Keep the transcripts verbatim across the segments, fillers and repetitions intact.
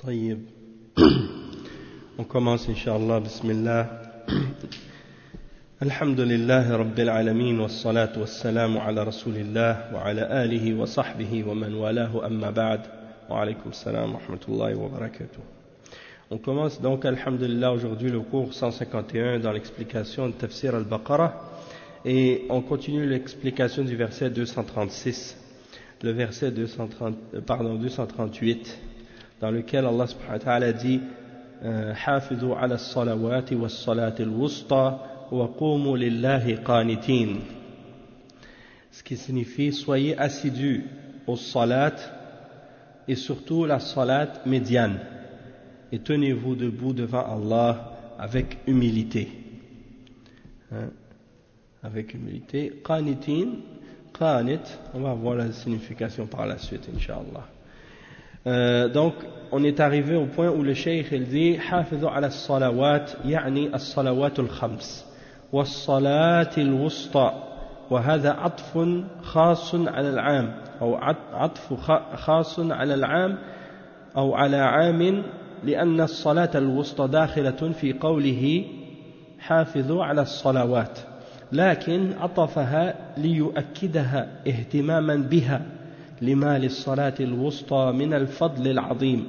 طيب. On commence Inch'Allah, Bismillah. Alhamdulillahi Rabbil Alamin, wassalatu wassalamu ala Rasulillah, wa ala alihi wa sahbihi wa man walahu, amma ba'd. Wa alaykum salam wa rahmatullahi wa barakatuh. On commence donc, Alhamdulillah, aujourd'hui le cours cent cinquante et un dans l'explication de Tafsir al-Baqarah, et on continue l'explication du verset deux cent trente-six, le verset deux cent trente, pardon, deux cent trente-huit, dans lequel Allah subhanahu wa ta'ala dit حافظوا على الصلوات والصلاة الوسطى وقوموا لله قانتين, ce qui signifie soyez assidus aux salat et surtout la salat médiane, et tenez-vous debout devant Allah avec humilité, hein? Avec humilité. Qanitin, qanit, on va voir la signification par la suite, Inch'Allah. Euh, donc, on est arrivé au point où le cheikh il dit حافظوا على الصلوات يعني الصلوات الخمس والصلاة الوسطى, وهذا عطف خاص على العام أو عطف خاص على العام أو على عام, لأن الصلاة الوسطى داخلة في قوله حافظوا على الصلوات, لكن عطفها ليؤكدها اهتماما بها لما للصلاة الوسطى من الفضل العظيم.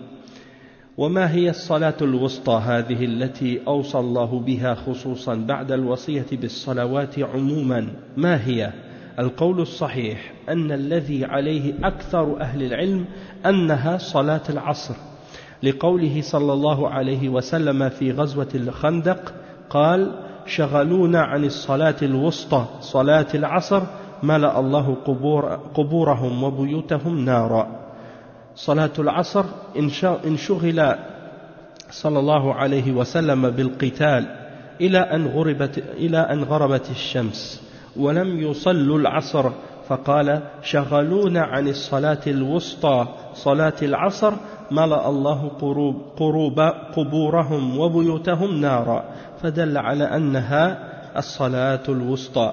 وما هي الصلاة الوسطى هذه التي أوصى الله بها خصوصا بعد الوصية بالصلوات عموما؟ ما هي؟ القول الصحيح أن الذي عليه أكثر أهل العلم أنها صلاة العصر، لقوله صلى الله عليه وسلم في غزوة الخندق قال شغلونا عن الصلاة الوسطى صلاة العصر ملأ الله قبور قبورهم وبيوتهم نارا. صلاة العصر إن شغل صلى الله عليه وسلم بالقتال إلى أن غربت إلى أن غربت الشمس ولم يصلوا العصر، فقال شغلونا عن الصلاة الوسطى صلاة العصر ملأ الله قروب قبورهم وبيوتهم نارا، فدل على أنها الصلاة الوسطى.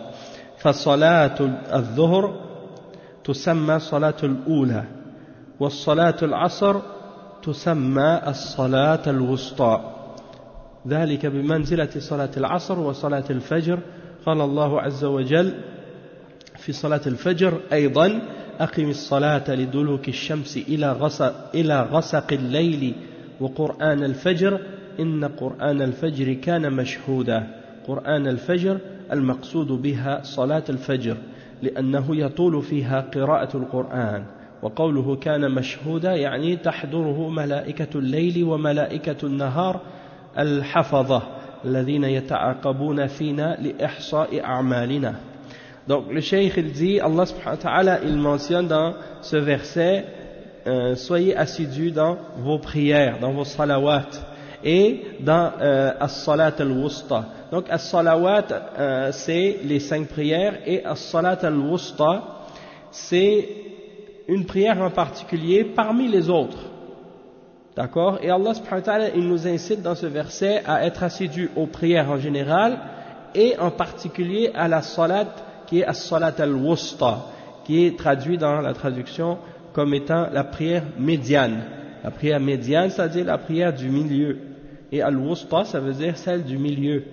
فصلاة الظهر تسمى صلاة الأولى، والصلاة العصر تسمى الصلاة الوسطى، ذلك بمنزلة صلاة العصر وصلاة الفجر. قال الله عز وجل في صلاة الفجر أيضا أقم الصلاة لدلوك الشمس إلى غسق, إلى غسق الليل وقرآن الفجر إن قرآن الفجر كان مشهودا. قرآن الفجر المقصود بها صلاة الفجر لأنه يطول فيها قراءة القرآن، وقوله كان مشهودا يعني تحضره ملائكة الليل وملائكة النهار الحفظة الذين يتعاقبون فينا لإحصاء أعمالنا. Donc le cheikh il dit, Allah subhanahu wa ta'ala il mentionne dans ce verset euh, soyez assidus dans vos prières, dans vos salawat et dans euh, as-salat al-wusta. Donc as-salawat euh, c'est les cinq prières et as-salat al-wusta c'est une prière en particulier parmi les autres. D'accord? Et Allah subhanahu wa ta'ala il nous incite dans ce verset à être assidus aux prières en général et en particulier à la salat qui est as-salat al-wusta, qui est traduit dans la traduction comme étant la prière médiane. La prière médiane, c'est-à-dire la prière du milieu. Et al-wusta, ça veut dire celle du milieu.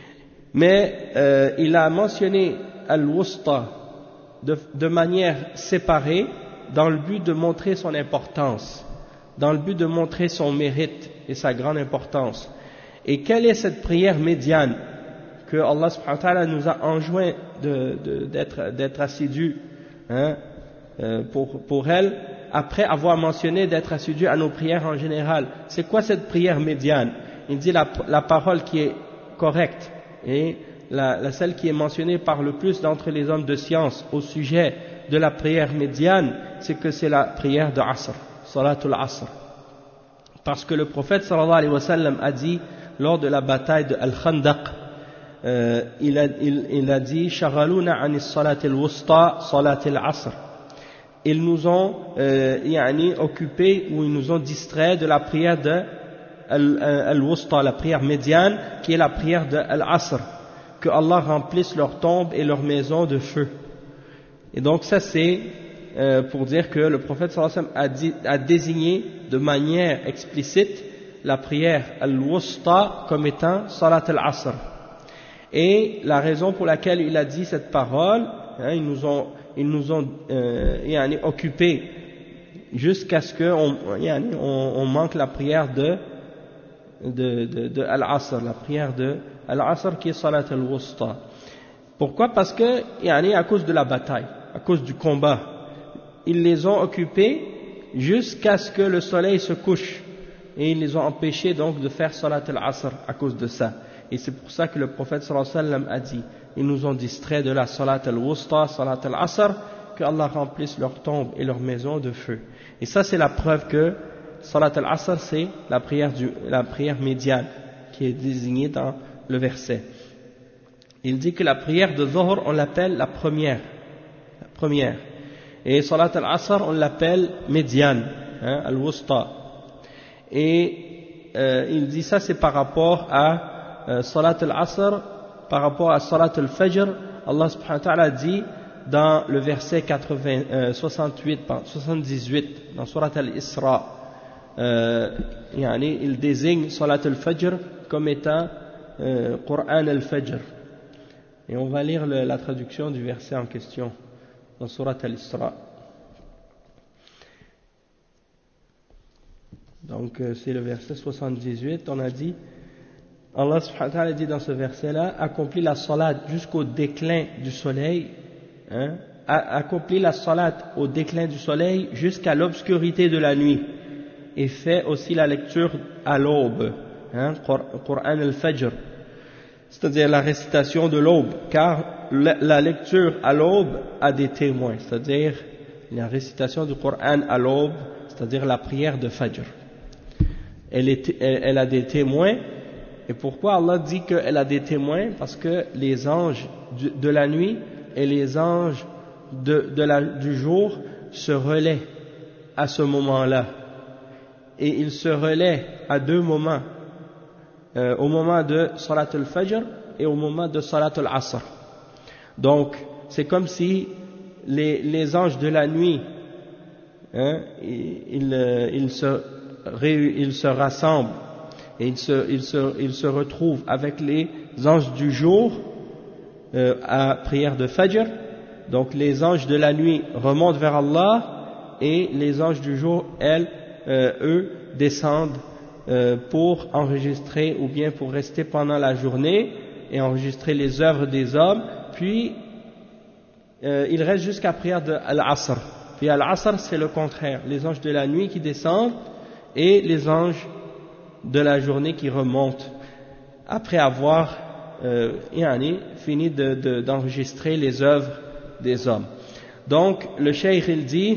Mais euh, il a mentionné al-wusta de, de manière séparée dans le but de montrer son importance, dans le but de montrer son mérite et sa grande importance. Et quelle est cette prière médiane que Allah subhanahu wa ta'ala nous a enjoint de, de, d'être, d'être assidus hein, euh, pour, pour elle, après avoir mentionné d'être assidus à nos prières en général? C'est quoi cette prière médiane? Il dit la, la parole qui est correcte et la, la celle qui est mentionnée par le plus d'entre les hommes de science au sujet de la prière médiane, c'est que c'est la prière de Asr, Salatul Asr. Parce que le prophète sallallahu alayhi wa sallam a dit lors de la bataille de Al-Khandaq, euh, il, a, il, il a dit Shaghaluna anis salatil wusta salatil asr. Ils nous ont euh, yani, occupés ou ils nous ont distraits de la prière de Al-Wusta, la prière médiane, qui est la prière de Al-Asr, que Allah remplisse leurs tombes et leurs maisons de feu. Et donc ça c'est euh, pour dire que le prophète sallallahu alayhi wa sallam a, dit, a désigné de manière explicite la prière al-wusta comme étant salat al-asr. Et la raison pour laquelle il a dit cette parole, hein, ils nous ont, ils nous ont euh, yani, occupés jusqu'à ce qu'on yani, on, on manque la prière de, de, de, de al-asr, la prière de al-asr qui est salat al-wusta. Pourquoi? Parce que yani, à cause de la bataille, à cause du combat, ils les ont occupés jusqu'à ce que le soleil se couche. Et ils les ont empêchés donc de faire salat al-asr à cause de ça. Et c'est pour ça que le prophète sallallahu alayhi wa sallam a dit, ils nous ont distraits de la salat al-wusta, salat al-asr, que Allah remplisse leurs tombes et leurs maisons de feu. Et ça c'est la preuve que salat al-asr c'est la prière, du, la prière médiane qui est désignée dans le verset. Il dit que la prière de Dhuhr on l'appelle la première, la première. Et salat al-asr on l'appelle médiane, hein, al-wusta. Et euh, il dit ça c'est par rapport à Euh, salat al-asr, par rapport à salat al-fajr. Allah subhanahu wa ta'ala dit dans le verset quatre-vingts, euh, soixante-huit, soixante-dix-huit dans surat al-Isra, euh, yani, il désigne salat al-fajr comme étant euh, Qur'an al-fajr. Et on va lire le, la traduction du verset en question dans surat al-Isra. Donc euh, c'est le verset soixante-dix-huit. On a dit, Allah subhanahu wa ta'ala dit dans ce verset-là, accomplit la salat jusqu'au déclin du soleil, hein, accomplit la salat au déclin du soleil jusqu'à l'obscurité de la nuit, et fait aussi la lecture à l'aube, hein, Qur'an al-Fajr, c'est-à-dire la récitation de l'aube, car la, la lecture à l'aube a des témoins, c'est-à-dire la récitation du Qur'an à l'aube, c'est-à-dire la prière de Fajr. Elle, est, elle, elle a des témoins. Et pourquoi Allah dit qu'elle a des témoins? Parce que les anges de la nuit et les anges de, de la, du jour se relaient à ce moment-là. Et ils se relaient à deux moments, euh, au moment de Salat al-Fajr et au moment de Salat al-Asr. Donc, c'est comme si les, les anges de la nuit, hein, ils, ils, se, ils se rassemblent. Et il se, il, se, il se retrouve avec les anges du jour euh, à prière de Fajr. Donc les anges de la nuit remontent vers Allah et les anges du jour, elles, euh, eux, descendent euh, pour enregistrer ou bien pour rester pendant la journée et enregistrer les œuvres des hommes. Puis euh, ils restent jusqu'à prière de Al-Asr. Puis Al-Asr c'est le contraire, les anges de la nuit qui descendent et les anges de la journée qui remonte après avoir euh, yani, fini de, de, d'enregistrer les œuvres des hommes. Donc le cheikh il dit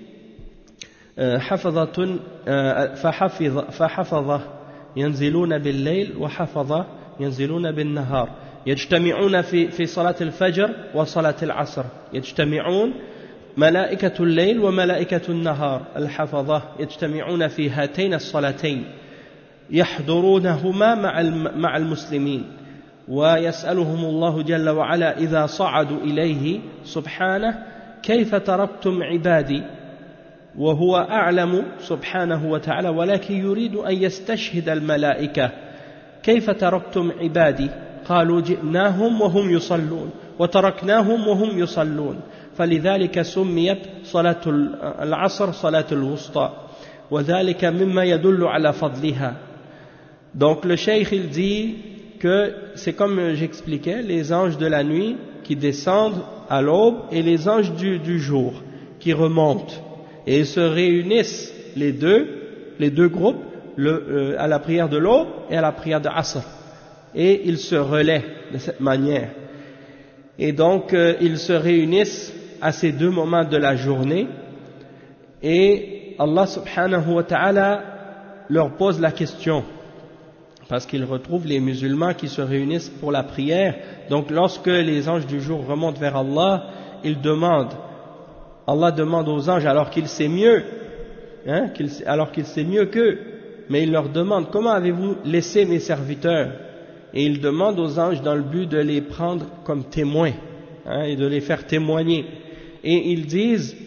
حفظة فحفظ فحفظة ينزلون بالليل وحفظة ينزلون بالنهار يجتمعون في في صلاة الفجر وصلاة العصر يجتمعون ملائكة الليل وملائكة النهار الحفظة يجتمعون في هاتين الصلاتين يحضرونهما مع مع المسلمين ويسألهم الله جل وعلا إذا صعدوا إليه سبحانه كيف تركتم عبادي وهو أعلم سبحانه وتعالى ولكن يريد أن يستشهد الملائكة كيف تركتم عبادي قالوا جئناهم وهم يصلون وتركناهم وهم يصلون فلذلك سميت صلاة العصر صلاة الوسطى وذلك مما يدل على فضلها. Donc le cheikh il dit que c'est comme j'expliquais, les anges de la nuit qui descendent à l'aube et les anges du, du jour qui remontent et ils se réunissent les deux, les deux groupes le, euh, à la prière de l'aube et à la prière de Asr et ils se relaient de cette manière et donc euh, ils se réunissent à ces deux moments de la journée et Allah subhanahu wa ta'ala leur pose la question parce qu'ils retrouvent les musulmans qui se réunissent pour la prière. Donc lorsque les anges du jour remontent vers Allah, ils demandent, Allah demande aux anges alors qu'il sait mieux, hein, qu'il, alors qu'il sait mieux qu'eux, mais il leur demande comment avez-vous laissé mes serviteurs? Et il demande aux anges dans le but de les prendre comme témoins, hein, et de les faire témoigner. Et ils disent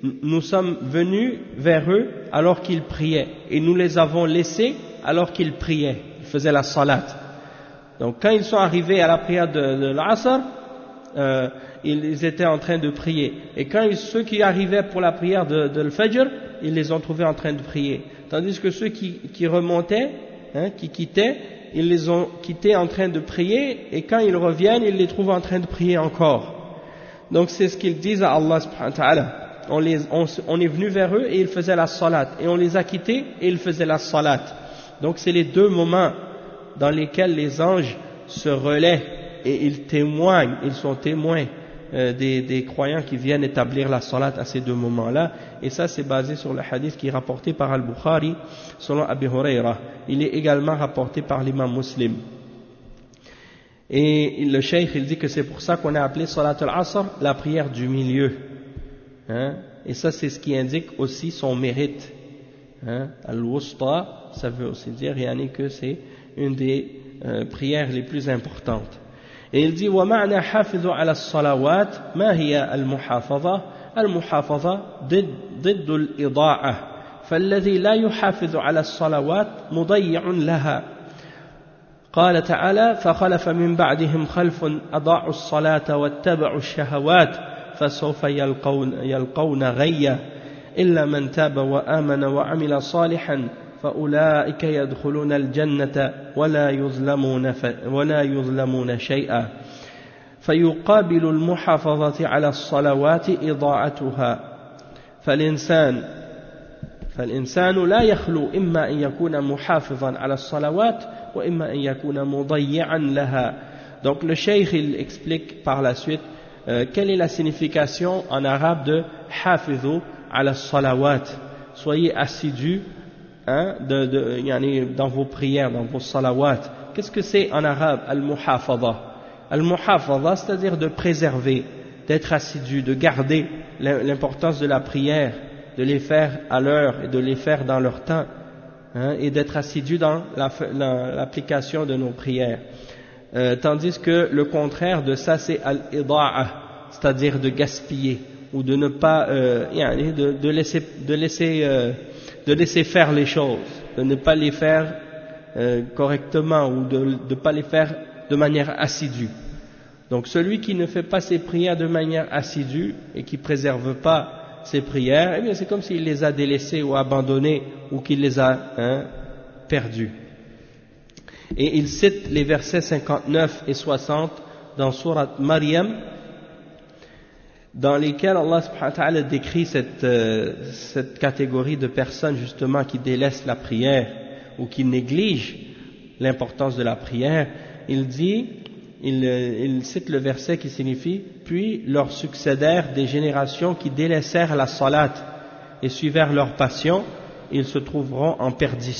nous sommes venus vers eux alors qu'ils priaient, et nous les avons laissés alors qu'ils priaient, ils faisaient la salat. Donc quand ils sont arrivés à la prière de, de l'Asr, euh, ils étaient en train de prier, et quand ils, ceux qui arrivaient pour la prière de, de l'Fajr, ils les ont trouvés en train de prier, tandis que ceux qui, qui remontaient, hein, qui quittaient, ils les ont quittés en train de prier, et quand ils reviennent, ils les trouvent en train de prier encore. Donc c'est ce qu'ils disent à Allah subhanahu wa ta'ala. On, les, on, on est venu vers eux et ils faisaient la salat, et on les a quittés et ils faisaient la salat. Donc c'est les deux moments dans lesquels les anges se relaient et ils témoignent, ils sont témoins euh, des, des croyants qui viennent établir la salat à ces deux moments-là. Et ça c'est basé sur le hadith qui est rapporté par Al-Bukhari selon Abi Huraira. Il est également rapporté par l'imam Muslim. Et le cheikh il dit que c'est pour ça qu'on a appelé Salat al-Asr la prière du milieu. Hein? Et ça c'est ce qui indique aussi son mérite. Hein? Al-Wusta, ça veut aussi dire yani, que c'est une des euh, prières les plus importantes. Et il dit وَمَعْنَا حَافِظُ عَلَى الصَّلَوَاتِ مَا هِيَ الْمُحَافَظَةِ الْمُحَافَظَةِ ضد, ضد الْإِضَاعَةِ فالذي لا يحافظ على الصلوات مضيع لها. قال تعالى فخلف من بعدهم خلف أضاعوا الصلاة واتبعوا الشهوات فسوف يلقون, يلقون غيا إلا من تاب وآمن وعمل صالحا فأولئك يدخلون الجنة ولا يظلمون, ولا يظلمون شيئا. فيقابل المحافظة على الصلوات إضاعتها. فالإنسان فالإنسان لا يخلو إما أن يكون محافظا على الصلوات وإما أن يكون مضيعا لها. Donc le cheikh il explique par la suite euh, quelle est la signification en arabe de hafidhu ala salawat, soyez assidus hein, de, de, yani, dans vos prières, dans vos salawat. Qu'est-ce que c'est en arabe al-muhafadha? Al-muhafadha, c'est-à-dire de préserver, d'être assidu, de garder l'importance de la prière, de les faire à l'heure et de les faire dans leur temps, hein, et d'être assidu dans l'application la, de nos prières. Euh, tandis que le contraire de ça c'est al-ida'a, c'est-à-dire de gaspiller ou de ne pas euh, de, de laisser de laisser euh, de laisser faire les choses, de ne pas les faire euh, correctement ou de ne pas les faire de manière assidue. Donc celui qui ne fait pas ses prières de manière assidue et qui préserve pas ses prières, eh bien c'est comme s'il les a délaissées ou abandonnées ou qu'il les a hein, perdues. Et il cite les versets cinquante-neuf et soixante dans Sourate Maryam, dans lesquels Allah subhanahu wa ta'ala décrit cette, euh, cette catégorie de personnes justement qui délaissent la prière ou qui négligent l'importance de la prière. Il dit, il, il cite le verset qui signifie « Puis leur succédèrent des générations qui délaissèrent la salat et suivèrent leur passion, ils se trouveront en perdition. »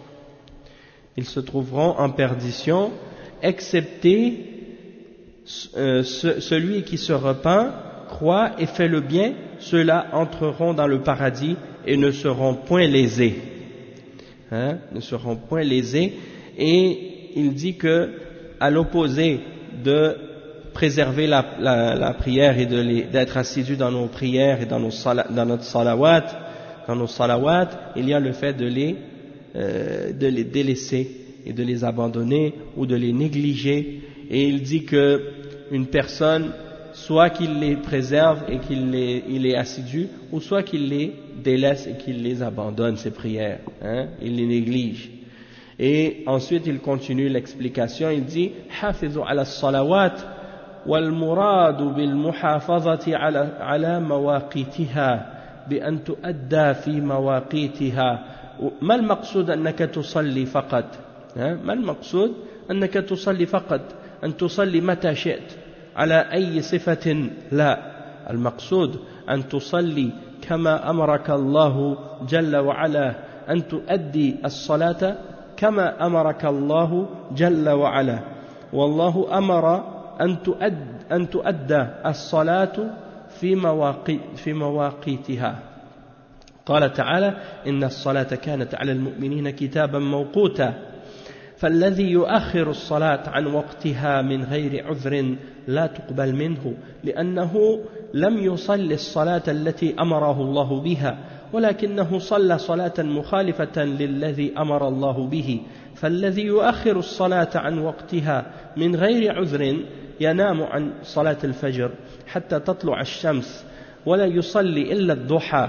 Ils se trouveront en perdition, excepté euh, ce, celui qui se repent, croit et fait le bien, ceux-là entreront dans le paradis et ne seront point lésés. Hein, ne seront point lésés. Et il dit que, à l'opposé de préserver la, la, la prière et d'être assidu dans nos prières et dans, nos sala, dans notre salawat, dans nos salawat, il y a le fait de les Euh, de les délaisser et de les abandonner ou de les négliger. Et il dit que une personne, soit qu'il les préserve et qu'il les, il est assidu, ou soit qu'il les délaisse et qu'il les abandonne, ses prières, hein, il les néglige. Et ensuite il continue l'explication, il dit hafizu ala salawat wal muradu bil muhafazati ala, ala mawaqitiha bi an tuadda fi mawaqitiha. ما المقصود أنك تصلي فقط ما المقصود أنك تصلي فقط أن تصلي متى شئت على أي صفة لا المقصود أن تصلي كما أمرك الله جل وعلا أن تؤدي الصلاة كما أمرك الله جل وعلا والله أمر أن تؤد أن تؤدى الصلاة في مواقي في مواقيتها قال تعالى إن الصلاة كانت على المؤمنين كتابا موقوتا فالذي يؤخر الصلاة عن وقتها من غير عذر لا تقبل منه لأنه لم يصلي الصلاة التي أمره الله بها ولكنه صلى صلاة مخالفة للذي أمر الله به فالذي يؤخر الصلاة عن وقتها من غير عذر ينام عن صلاة الفجر حتى تطلع الشمس ولا يصلي إلا الضحى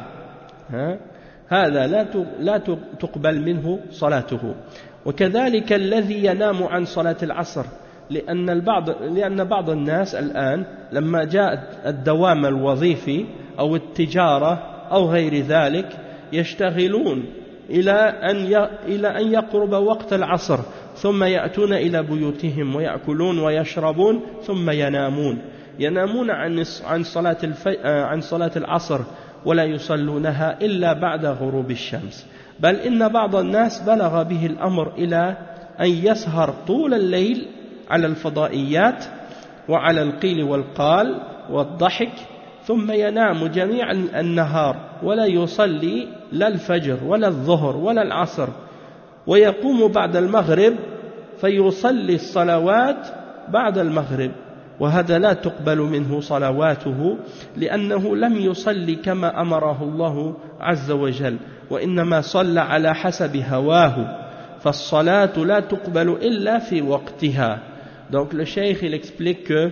هذا لا تقبل منه صلاته وكذلك الذي ينام عن صلاة العصر لأن البعض لأن بعض الناس الآن لما جاء الدوام الوظيفي أو التجارة أو غير ذلك يشتغلون إلى أن إلى أن يقرب وقت العصر ثم يأتون إلى بيوتهم ويأكلون ويشربون ثم ينامون ينامون عن عن صلاة الف... عن صلاة العصر ولا يصلونها إلا بعد غروب الشمس بل إن بعض الناس بلغ به الأمر إلى أن يسهر طول الليل على الفضائيات وعلى القيل والقال والضحك ثم ينام جميع النهار ولا يصلي لا الفجر ولا الظهر ولا العصر ويقوم بعد المغرب فيصلي الصلوات بعد المغرب وهذا لا تقبل منه صلواته لأنه لم يصلي كما أمره الله عز وجل وإنما صلى على حسب هواه فالصلاة لا تقبل إلا في وقتها. Donc le cheikh il explique que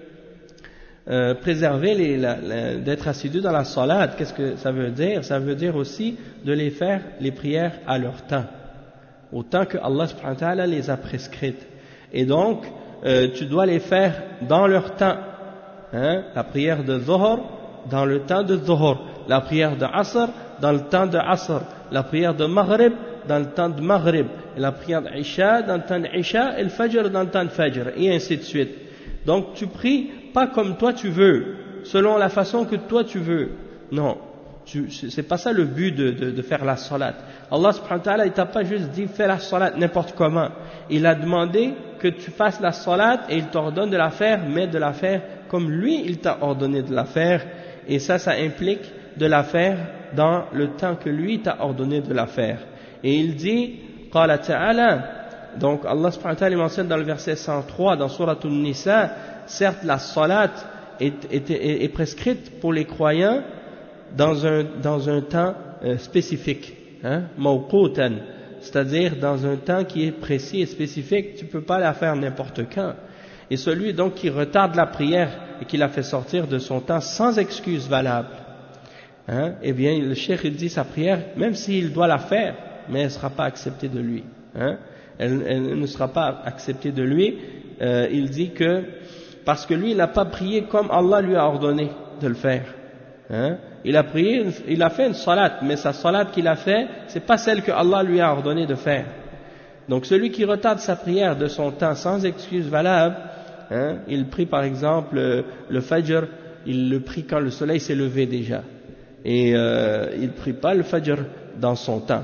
euh, préserver les, la, la, d'être assidu dans la salat, qu'est-ce que ça veut dire? Ça veut dire aussi de les faire les prières à leur temps, au temps que Allah subhanahu wa ta'ala les a prescrites. Et donc euh, tu dois les faire dans leur temps, hein? La prière de Dhuhr dans le temps de Dhuhr, la prière de Asr dans le temps de Asr, la prière de Maghrib dans le temps de Maghrib, et la prière d'Isha dans le temps d'Isha, et le Fajr dans le temps de Fajr, et ainsi de suite. Donc tu pries pas comme toi tu veux, selon la façon que toi tu veux. Non, tu, c'est pas ça le but de, de, de faire la salat. Allah subhanahu wa ta'ala, il t'a pas juste dit fais la salat n'importe comment. Il a demandé que tu fasses la salat et il t'ordonne de la faire, mais de la faire comme lui il t'a ordonné de la faire. Et ça, ça implique de la faire dans le temps que lui t'a ordonné de la faire. Et il dit, Qala ta'ala, donc Allah subhanahu wa ta'ala mentionne dans le verset cent trois dans Surat An-Nisa, certes la salat est, est, est, est prescrite pour les croyants dans un, dans un temps euh, spécifique, hein, mawqutan, c'est-à-dire dans un temps qui est précis et spécifique, tu ne peux pas la faire n'importe quand. Et celui donc qui retarde la prière et qui la fait sortir de son temps sans excuse valable, hein, eh bien le cheikh il dit sa prière, même s'il doit la faire, mais elle ne sera pas acceptée de lui, hein, elle, elle ne sera pas acceptée de lui. Euh, il dit que parce que lui il n'a pas prié comme Allah lui a ordonné de le faire, hein. Il a prié, il a fait une salat, mais sa salat qu'il a fait, c'est pas celle que Allah lui a ordonné de faire. Donc celui qui retarde sa prière de son temps sans excuse valable, hein, il prie par exemple le, le Fajr, il le prie quand le soleil s'est levé déjà, et euh, il ne prie pas le Fajr dans son temps,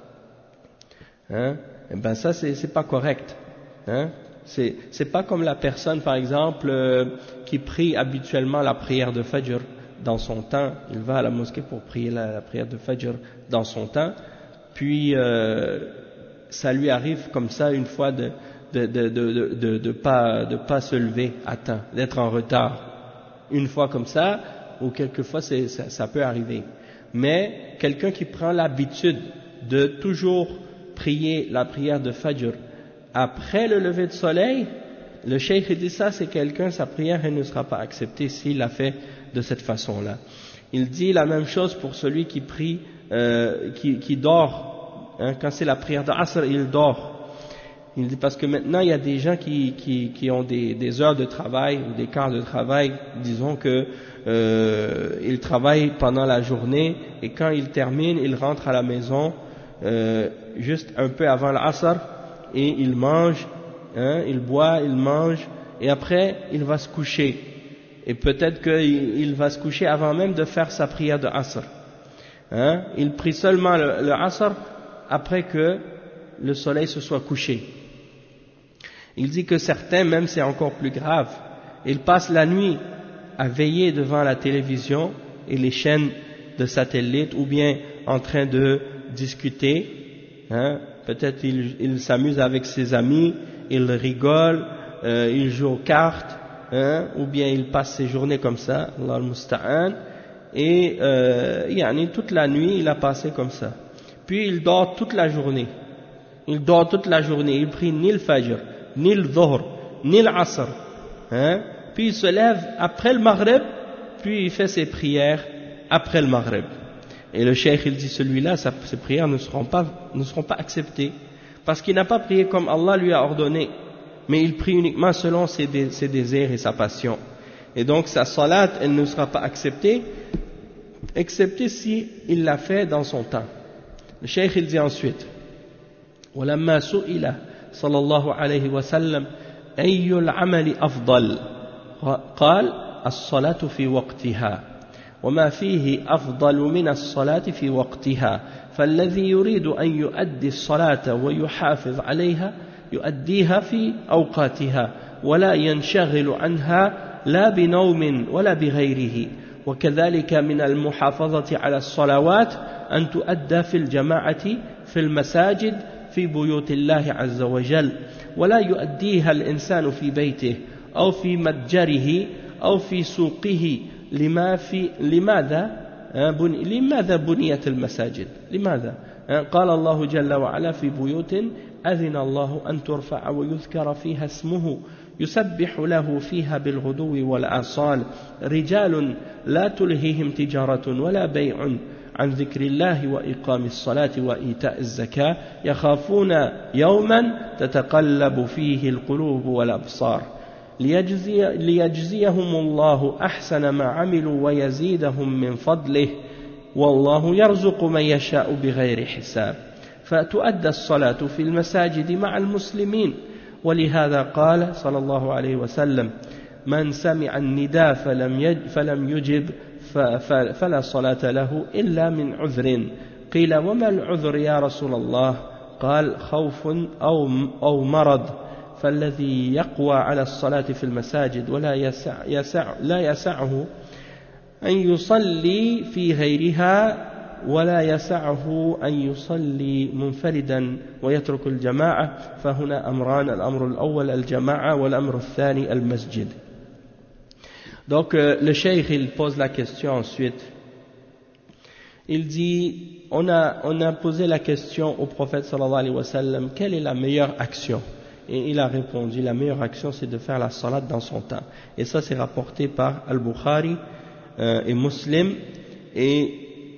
hein, et ben ça c'est, c'est pas correct, hein. C'est, c'est pas comme la personne par exemple euh, qui prie habituellement la prière de Fajr dans son temps, il va à la mosquée pour prier la, la prière de Fajr dans son temps, puis euh, ça lui arrive comme ça une fois de de de de de, de pas de pas se lever à temps, d'être en retard, une fois comme ça, ou quelquefois c'est, ça, ça peut arriver. Mais quelqu'un qui prend l'habitude de toujours prier la prière de Fajr après le lever de soleil, le cheikh dit ça, c'est quelqu'un, sa prière elle ne sera pas acceptée s'il l'a fait de cette façon-là. Il dit la même chose pour celui qui prie, euh, qui, qui dort, hein, quand c'est la prière de Asr, il dort. Il dit parce que maintenant il y a des gens qui, qui, qui ont des, des heures de travail ou des quarts de travail, disons que euh, ils travaillent pendant la journée et quand ils terminent, ils rentrent à la maison euh, juste un peu avant l'Asr et ils mangent, hein, ils boivent, ils mangent et après il va se coucher. Et peut-être qu'il il va se coucher avant même de faire sa prière de Asr. Hein? Il prie seulement le, le Asr après que le soleil se soit couché. Il dit que certains, même c'est encore plus grave, ils passent la nuit à veiller devant la télévision et les chaînes de satellites ou bien en train de discuter, hein, peut-être il, il s'amuse avec ses amis, il rigole, euh, il joue aux cartes, hein, ou bien il passe ses journées comme ça, Allah al-Musta'an, et euh, yani, toute la nuit il a passé comme ça. Puis il dort toute la journée, il dort toute la journée, il prie ni le Fajr, ni le Dhuhr, ni l'Asr, hein, puis il se lève après le Maghrib, puis il fait ses prières après le Maghrib. Et le cheikh il dit celui-là, ses prières ne seront pas, ne seront pas acceptées, parce qu'il n'a pas prié comme Allah lui a ordonné, mais il prie uniquement selon ses, dé, ses désirs et sa passion. Et donc sa salat, elle ne sera pas acceptée, excepté si il l'a fait dans son temps. Le cheikh il dit ensuite, وَلَمَّا سُئِلَ صلى الله عليه وسلم أي العمل أفضل قال الصلاة في وقتها وما فيه أفضل من الصلاة في وقتها فالذي يريد أن يؤدي الصلاة ويحافظ عليها يؤديها في أوقاتها ولا ينشغل عنها لا بنوم ولا بغيره وكذلك من المحافظة على الصلوات أن تؤدى في الجماعة في المساجد في بيوت الله عز وجل ولا يؤديها الإنسان في بيته أو في متجره أو في سوقه لما في لماذا بني لماذا بنيت المساجد لماذا قال الله جل وعلا في بيوت أذن الله أن ترفع ويذكر فيها اسمه يسبح له فيها بالغدو والآصال رجال لا تلهيهم تجارة ولا بيع عن ذكر الله وإقام الصلاة وإيتاء الزكاة يخافون يوما تتقلب فيه القلوب والأبصار ليجزي ليجزيهم الله أحسن ما عملوا ويزيدهم من فضله والله يرزق من يشاء بغير حساب فتؤدى الصلاة في المساجد مع المسلمين ولهذا قال صلى الله عليه وسلم من سمع النداء فلم فلم يجب فلا صلاة له إلا من عذر قيل وما العذر يا رسول الله قال خوف أو أو مرض فالذي يقوى على الصلاة في المساجد ولا يسع يسع لا يسعه أن يصلي في غيرها ولا يسعه أن يصلي منفردا ويترك الجماعة فهنا أمران الأمر الأول الجماعة والأمر الثاني المسجد. Donc euh, le cheikh il pose la question ensuite. Il dit on a, on a posé la question au prophète sallallahu alayhi wa sallam quelle est la meilleure action? Et il a répondu la meilleure action c'est de faire la salat dans son temps. Et ça c'est rapporté par Al-Bukhari euh, et Muslim et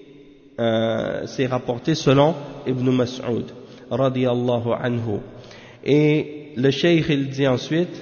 euh, c'est rapporté selon Ibn Mas'ud radiyallahu anhu. Et le cheikh il dit ensuite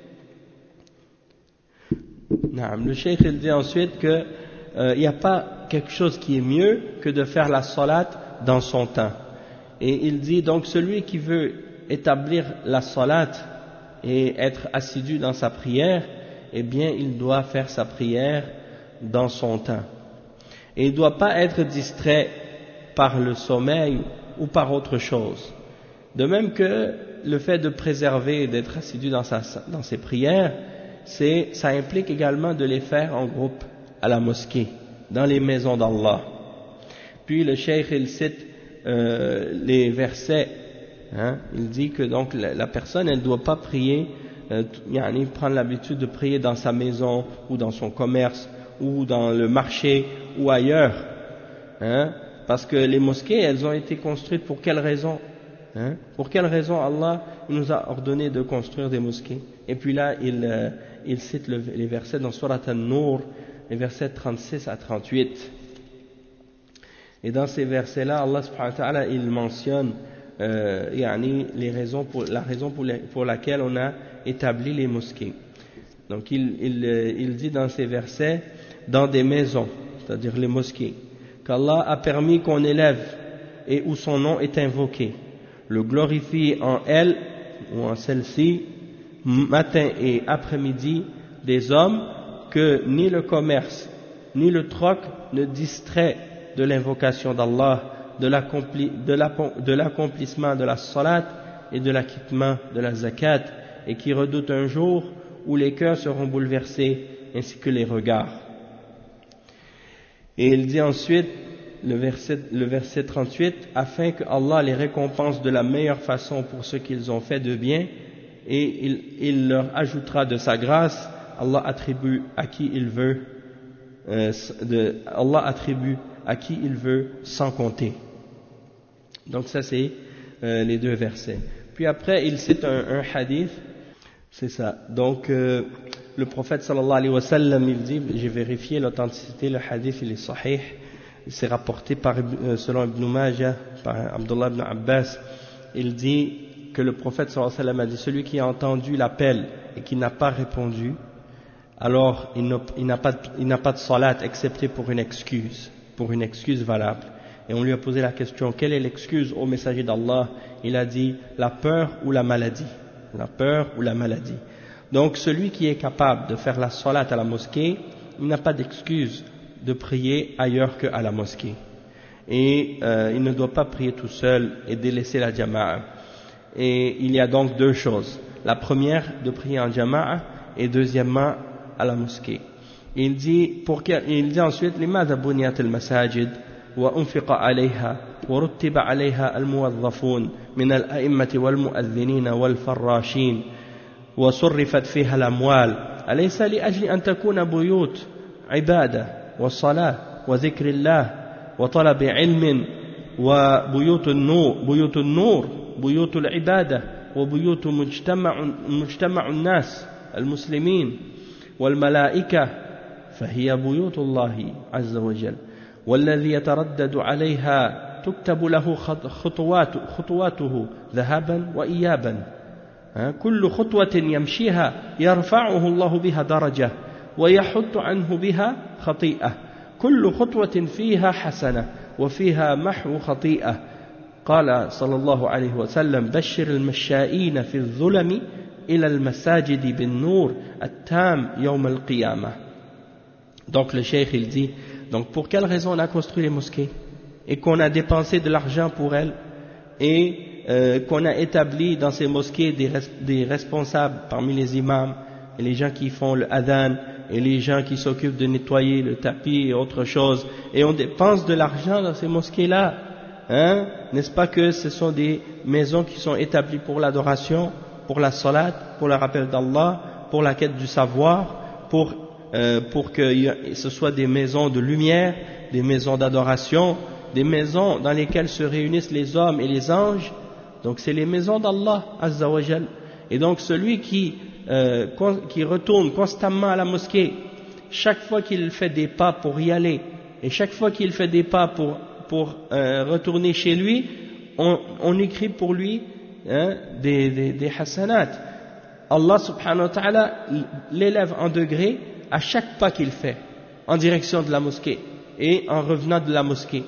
le cheikh il dit ensuite qu'il n'y euh, a pas quelque chose qui est mieux que de faire la salat dans son temps. Et il dit donc celui qui veut établir la salat et être assidu dans sa prière, eh bien il doit faire sa prière dans son temps. Et il ne doit pas être distrait par le sommeil ou par autre chose. De même que le fait de préserver et d'être assidu dans, sa, dans ses prières, c'est, ça implique également de les faire en groupe à la mosquée, dans les maisons d'Allah. Puis le cheikh il cite euh, les versets, hein, il dit que donc la, la personne elle ne doit pas prier, euh, yani, prendre l'habitude de prier dans sa maison ou dans son commerce ou dans le marché ou ailleurs, hein, parce que les mosquées elles ont été construites pour quelle raison? Hein? Pour quelle raison Allah nous a ordonné de construire des mosquées? Et puis là, il, euh, il cite le, les versets dans Surat An-Nur, les versets trente-six à trente-huit. Et dans ces versets-là, Allah subhanahu wa ta'ala, il mentionne euh, yani, les raisons pour, la raison pour, les, pour laquelle on a établi les mosquées. Donc il, il, il dit dans ces versets, dans des maisons, c'est-à-dire les mosquées, qu'Allah a permis qu'on élève et où son nom est invoqué, le glorifie en elle ou en celle-ci, matin et après-midi, des hommes que ni le commerce ni le troc ne distrait de l'invocation d'Allah, de l'accomplissement de la salat et de l'acquittement de la zakat, et qui redoutent un jour où les cœurs seront bouleversés ainsi que les regards. Et il dit ensuite le verset, le verset trente-huit, afin que Allah les récompense de la meilleure façon pour ce qu'ils ont fait de bien, et il, il leur ajoutera de sa grâce. Allah attribue à qui il veut, euh, de, Allah attribue à qui il veut sans compter. Donc ça c'est euh, les deux versets. Puis après il cite un, un hadith, c'est ça. Donc euh, le prophète sallallahu alayhi wa sallam, il dit, j'ai vérifié l'authenticité, le hadith il est sahih, c'est rapporté par, euh, selon Ibn Majah, par Abdullah ibn Abbas, il dit que le prophète sallallahu alayhi wa sallam a dit, celui qui a entendu l'appel et qui n'a pas répondu, alors il n'a pas, pas de salat excepté pour une excuse, pour une excuse valable. Et on lui a posé la question, quelle est l'excuse au messager d'Allah? Il a dit, la peur ou la maladie. La peur ou la maladie. Donc celui qui est capable de faire la salat à la mosquée, il n'a pas d'excuse de prier ailleurs qu'à la mosquée. Et euh, il ne doit pas prier tout seul et délaisser la jama'a. Et il y a donc deux choses. La première, de prier en jama'a, et deuxièmement, à la mosquée. Il dit, pour que, il dit ensuite, لماذا بنيت المساجد وأنفق عليها ورتب عليها الموظفون من الأئمة والمؤذنين والفراشين وصرفت فيها الأموال أليس لأجل أن تكون بيوت عبادة والصلاة وذكر الله وطلب علم وبيوت النور بيوت النور بيوت العبادة وبيوت مجتمع مجتمع الناس المسلمين والملائكة فهي بيوت الله عز وجل والذي يتردد عليها تكتب له خطوات خطواته ذهابا وإيابا كل خطوة يمشيها يرفعه الله بها درجة ويحط عنه بها خطيئة كل خطوة فيها حسنة وفيها محو خطيئة قال صلى الله عليه وسلم بشر المشائين في الظلم إلى المساجد بالنور التام يوم القيامة. Donc le cheikh il dit, donc pour quelle raison on a construit les mosquées et qu'on a dépensé de l'argent pour elles et euh, qu'on a établi dans ces mosquées des, res des responsables parmi les imams et les gens qui font le adhan et les gens qui s'occupent de nettoyer le tapis et autre chose, et on dépense de l'argent dans ces mosquées là, hein? N'est-ce pas que ce sont des maisons qui sont établies pour l'adoration, pour la salat, pour le rappel d'Allah, pour la quête du savoir, pour, euh, pour que ce soit des maisons de lumière, des maisons d'adoration, des maisons dans lesquelles se réunissent les hommes et les anges. Donc c'est les maisons d'Allah Azza wa Jal. Et donc celui qui, euh, qui retourne constamment à la mosquée, chaque fois qu'il fait des pas pour y aller, et chaque fois qu'il fait des pas pour, pour euh, retourner chez lui, on, on écrit pour lui hein, des, des, des hasanat. Allah subhanahu wa ta'ala l'élève en degré à chaque pas qu'il fait en direction de la mosquée et en revenant de la mosquée.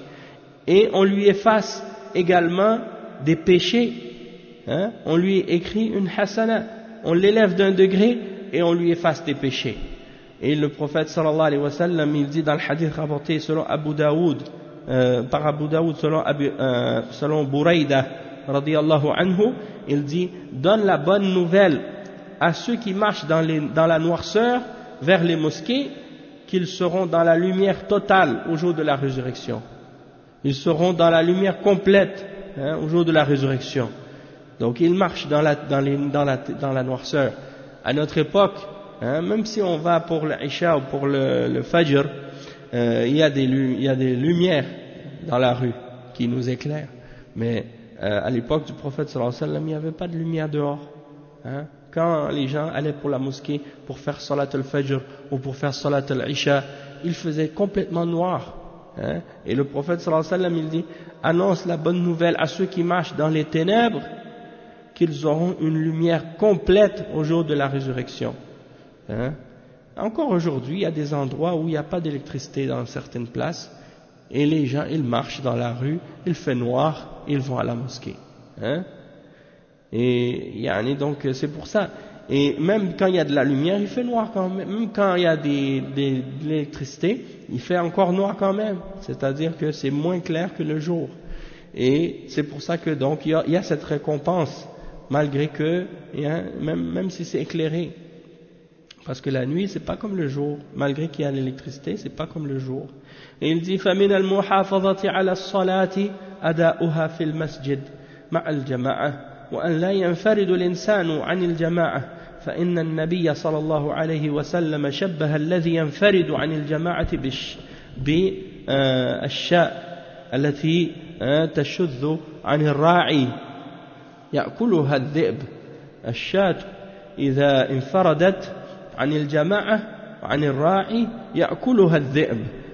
Et on lui efface également des péchés. Hein, on lui écrit une hasana, on l'élève d'un degré et on lui efface des péchés. Et le prophète sallallahu alayhi wa sallam, il dit dans le hadith rapporté selon Abu Daoud, euh, par Abu Daoud selon, Abu, euh, selon Buraïda radiyallahu anhu, il dit donne la bonne nouvelle à ceux qui marchent dans, les, dans la noirceur vers les mosquées qu'ils seront dans la lumière totale au jour de la résurrection. Ils seront dans la lumière complète hein, au jour de la résurrection. Donc ils marchent dans la, dans les, dans la, dans la noirceur. À notre époque, hein, même si on va pour l'Isha ou pour le, le Fajr, euh, il y a des, il y a des lumières dans la rue qui nous éclairent. Mais euh, à l'époque du prophète sallallahu alayhi wa sallam, il n'y avait pas de lumière dehors. Hein. Quand les gens allaient pour la mosquée pour faire salat al-Fajr ou pour faire salat al-Isha, il faisait complètement noir. Hein. Et le prophète sallallahu alayhi wa sallam, il dit annonce la bonne nouvelle à ceux qui marchent dans les ténèbres qu'ils auront une lumière complète au jour de la résurrection. Hein? Encore aujourd'hui, il y a des endroits où il n'y a pas d'électricité dans certaines places, et les gens, ils marchent dans la rue, il fait noir, ils vont à la mosquée. Hein? Et yani, donc c'est pour ça. Et même quand il y a de la lumière, il fait noir quand même. Même quand il y a des, des, de l'électricité, il fait encore noir quand même. C'est-à-dire que c'est moins clair que le jour. Et c'est pour ça que donc il y a, il y a cette récompense. Malgré que, hein, même, même si c'est éclairé, Parce que la nuit, c'est pas comme le jour. Malgré qu'il y a l'électricité, c'est pas comme le jour. Et il dit فَمِنَ الْمُحَافَظَةِ عَلَى الصَّلَاةِ أَدَاؤُهَا فِي الْمَسْجِدِ مع الجماعة وأن لا ينفرد الإنسان عن الجماعة فإن النبي صلى الله عليه وسلم شبه الذي ينفرد عن الجماعة بالشاء التي تشذ عن الراعي يأكلها الذئب. الشاة إذا انفردت عن الجماعة عن الراعي يأكلها الذئب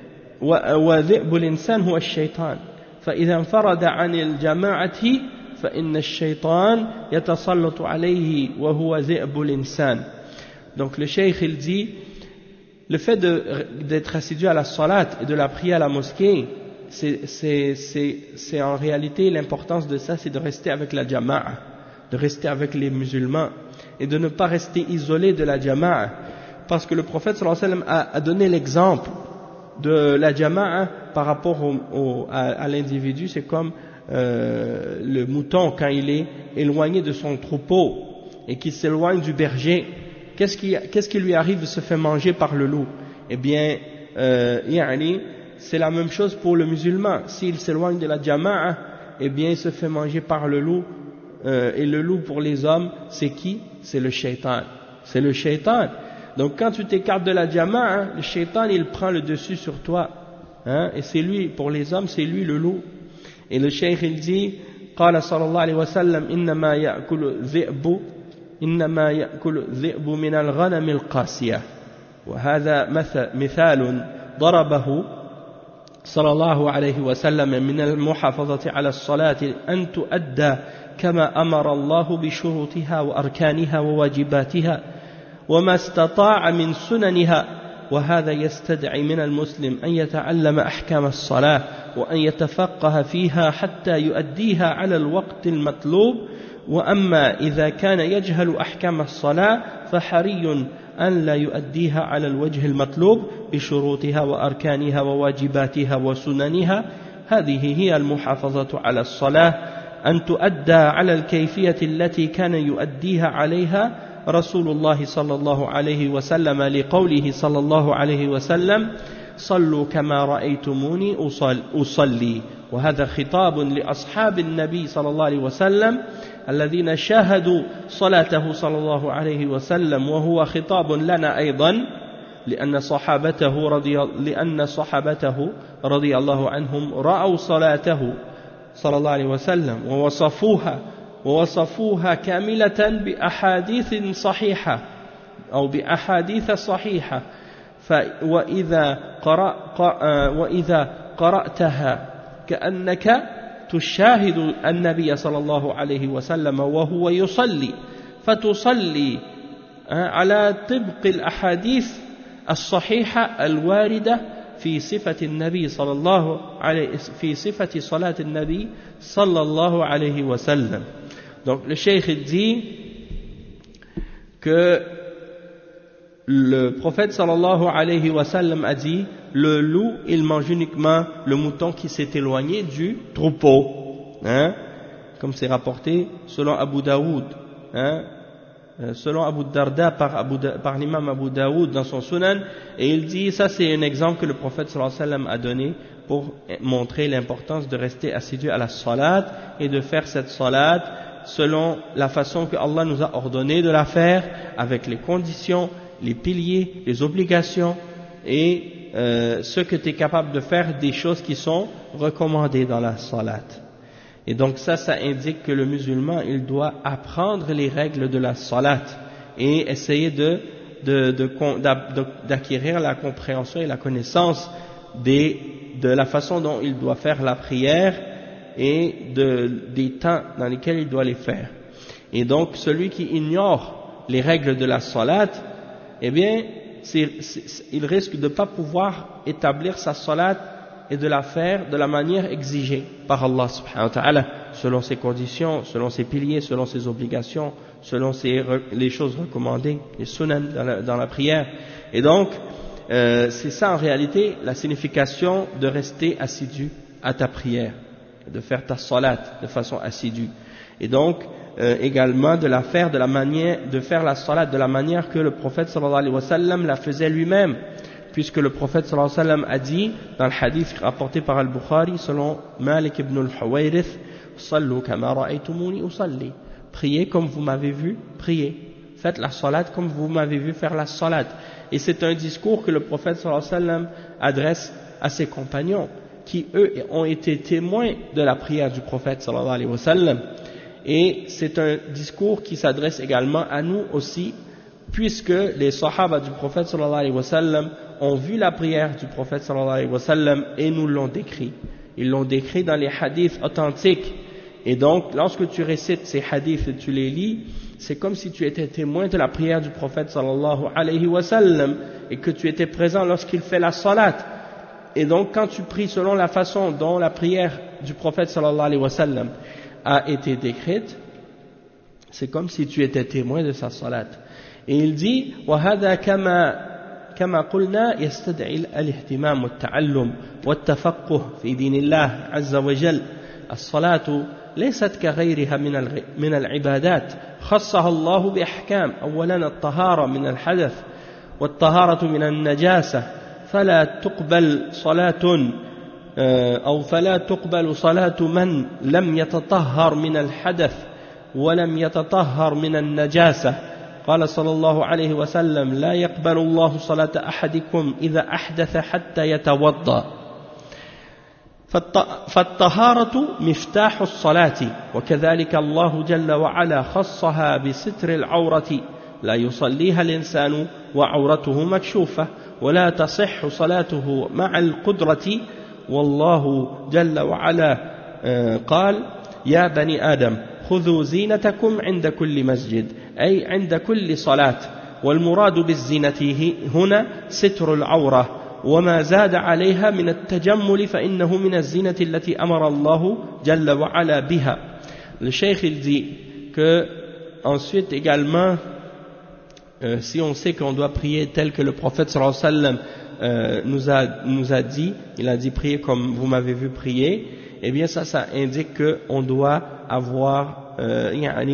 وذئب الإنسان هو الشيطان فإذا انفرد عن الجماعة فإن الشيطان يتسلط عليه وهو ذئب الإنسان. Donc le cheikh il dit le fait de, d'être assidu à la salat et de la prière à la mosquée, c'est, c'est, c'est, c'est en réalité l'importance de ça, c'est de rester avec la jama'a, de rester avec les musulmans et de ne pas rester isolé de la jama'a, parce que le prophète sallallahu alayhi wa sallam a, a donné l'exemple de la jama'a par rapport au, au, à, à l'individu. C'est comme euh, le mouton quand il est éloigné de son troupeau et qu'il s'éloigne du berger. Qu'est-ce qui, qu'est-ce qui lui arrive? Il se fait manger par le loup. Eh bien, euh, yani, c'est la même chose pour le musulman. S'il s'éloigne de la jama'a, eh bien, il se fait manger par le loup. Euh, et le loup pour les hommes, c'est qui? C'est le shaitan. C'est le shaitan. Donc quand tu t'écartes de la jama'a, hein, le shaitan il prend le dessus sur toi. Hein, et c'est lui, pour les hommes, c'est lui le loup. Et le cheikh il dit, قال صلى الله عليه وسلم إنما يأكل الذئب إنما يأكل الذئب من الغنم القاسية. وهذا مثال ضربه صلى الله عليه وسلم من المحافظة على الصلاة أن تؤدى كما أمر الله بشروطها وأركانها وواجباتها وما استطاع من سننها. وهذا يستدعي من المسلم أن يتعلم أحكام الصلاة وأن يتفقه فيها حتى يؤديها على الوقت المطلوب. وأما إذا كان يجهل أحكام الصلاة فحري أن لا يؤديها على الوجه المطلوب بشروطها وأركانها وواجباتها وسننها. هذه هي المحافظة على الصلاة، أن تؤدى على الكيفية التي كان يؤديها عليها رسول الله صلى الله عليه وسلم لقوله صلى الله عليه وسلم صلوا كما رأيتموني أصلي. وهذا خطاب لأصحاب النبي صلى الله عليه وسلم الذين شاهدوا صلاته صلى الله عليه وسلم، وهو خطاب لنا أيضا لأن صحابته رضي لأن صحابته رضي الله عنهم رأوا صلاته صلى الله عليه وسلم ووصفوها ووصفوها كاملة بأحاديث صحيحة أو بأحاديث صحيحة. وإذا قرأ وإذا قرأتها كأنك تشاهد النبي صلى الله عليه وسلم وهو يصلي، فتصلي على طبق الأحاديث الصحيحة الواردة في صفة النبي صلى الله عليه في صفة صلاة النبي صلى الله عليه وسلم. Donc le cheikh dit que le prophète sallallahu alayhi wa sallam a dit le loup il mange uniquement le mouton qui s'est éloigné du troupeau, hein, comme c'est rapporté selon Abu Daoud, hein, selon Abu Darda par, Abu da, par l'imam Abu Daoud dans son Sunan. Et il dit, ça c'est un exemple que le prophète sallallahu alayhi wa sallam a donné pour montrer l'importance de rester assidu à la salat et de faire cette salat selon la façon que Allah nous a ordonné de la faire, avec les conditions, les piliers, les obligations et euh, ce que tu es capable de faire des choses qui sont recommandées dans la salat. Et donc ça, ça indique que le musulman, il doit apprendre les règles de la salat et essayer de, de, de, de, d'acquérir la compréhension et la connaissance des, de la façon dont il doit faire la prière et de, des temps dans lesquels il doit les faire. Et donc celui qui ignore les règles de la salat, eh bien, c'est, c'est, il risque de ne pas pouvoir établir sa salat et de la faire de la manière exigée par Allah subhanahu wa ta'ala, selon ses conditions, selon ses piliers, selon ses obligations, selon ses, les choses recommandées, les sunan dans la, dans la prière. Et donc, euh, c'est ça en réalité la signification de rester assidu à ta prière, de faire ta salat de façon assidue. Et donc, euh, également de la faire de la manière, de faire la salat de la manière que le prophète sallallahu alayhi wa sallam la faisait lui-même, puisque le prophète sallallahu alayhi wa sallam a dit dans le hadith rapporté par Al-Bukhari selon Malik ibn al-Huwayrith, sallu kama ra'aytumuni usalli, priez comme vous m'avez vu prier, faites la salat comme vous m'avez vu faire la salat. Et c'est un discours que le prophète sallallahu alayhi wa sallam adresse à ses compagnons, qui eux ont été témoins de la prière du prophète sallallahu alayhi wa sallam. Et c'est un discours qui s'adresse également à nous aussi, puisque les sahaba du prophète sallallahu alayhi wa sallam ont vu la prière du prophète sallallahu alayhi wa sallam et nous l'ont décrit. Ils l'ont décrit dans les hadiths authentiques. Et donc, lorsque tu récites ces hadiths et tu les lis, c'est comme si tu étais témoin de la prière du prophète sallallahu alayhi wa sallam et que tu étais présent lorsqu'il fait la salat. Et donc, quand tu pries selon la façon dont la prière du prophète sallallahu alayhi wa sallam a été décrite, c'est comme si tu étais témoin de sa salat. Et il dit وَهَذَا كَمَا كما قلنا يستدعي الاهتمام والتعلم والتفقه في دين الله عز وجل. الصلاة ليست كغيرها من من العبادات، خصها الله بأحكام. أولا الطهارة من الحدث والطهارة من النجاسة، فلا تقبل صلاة أو فلا تقبل صلاة من لم يتطهر من الحدث ولم يتطهر من النجاسة. قال صلى الله عليه وسلم لا يقبل الله صلاة أحدكم إذا أحدث حتى يتوضأ. فالطهارة مفتاح الصلاة، وكذلك الله جل وعلا خصها بستر العورة، لا يصليها الإنسان وعورته مكشوفة ولا تصح صلاته مع القدرة. والله جل وعلا قال يا بني آدم خذوا زينتكم عند كل مسجد، أي عند كل صلاة. والمراد بالزينة هنا ستر العورة، وما زاد عليها من التجمل فإنه من الزينة التي أمر الله جل وعلا بها. Le cheikh il dit que ensuite également euh, si on sait qu'on doit prier tel que le prophète sallallahu alayhi wa sallam euh, nous a nous a dit, il a dit prier comme vous m'avez vu prier, eh bien ça ça indique que on doit avoir euh,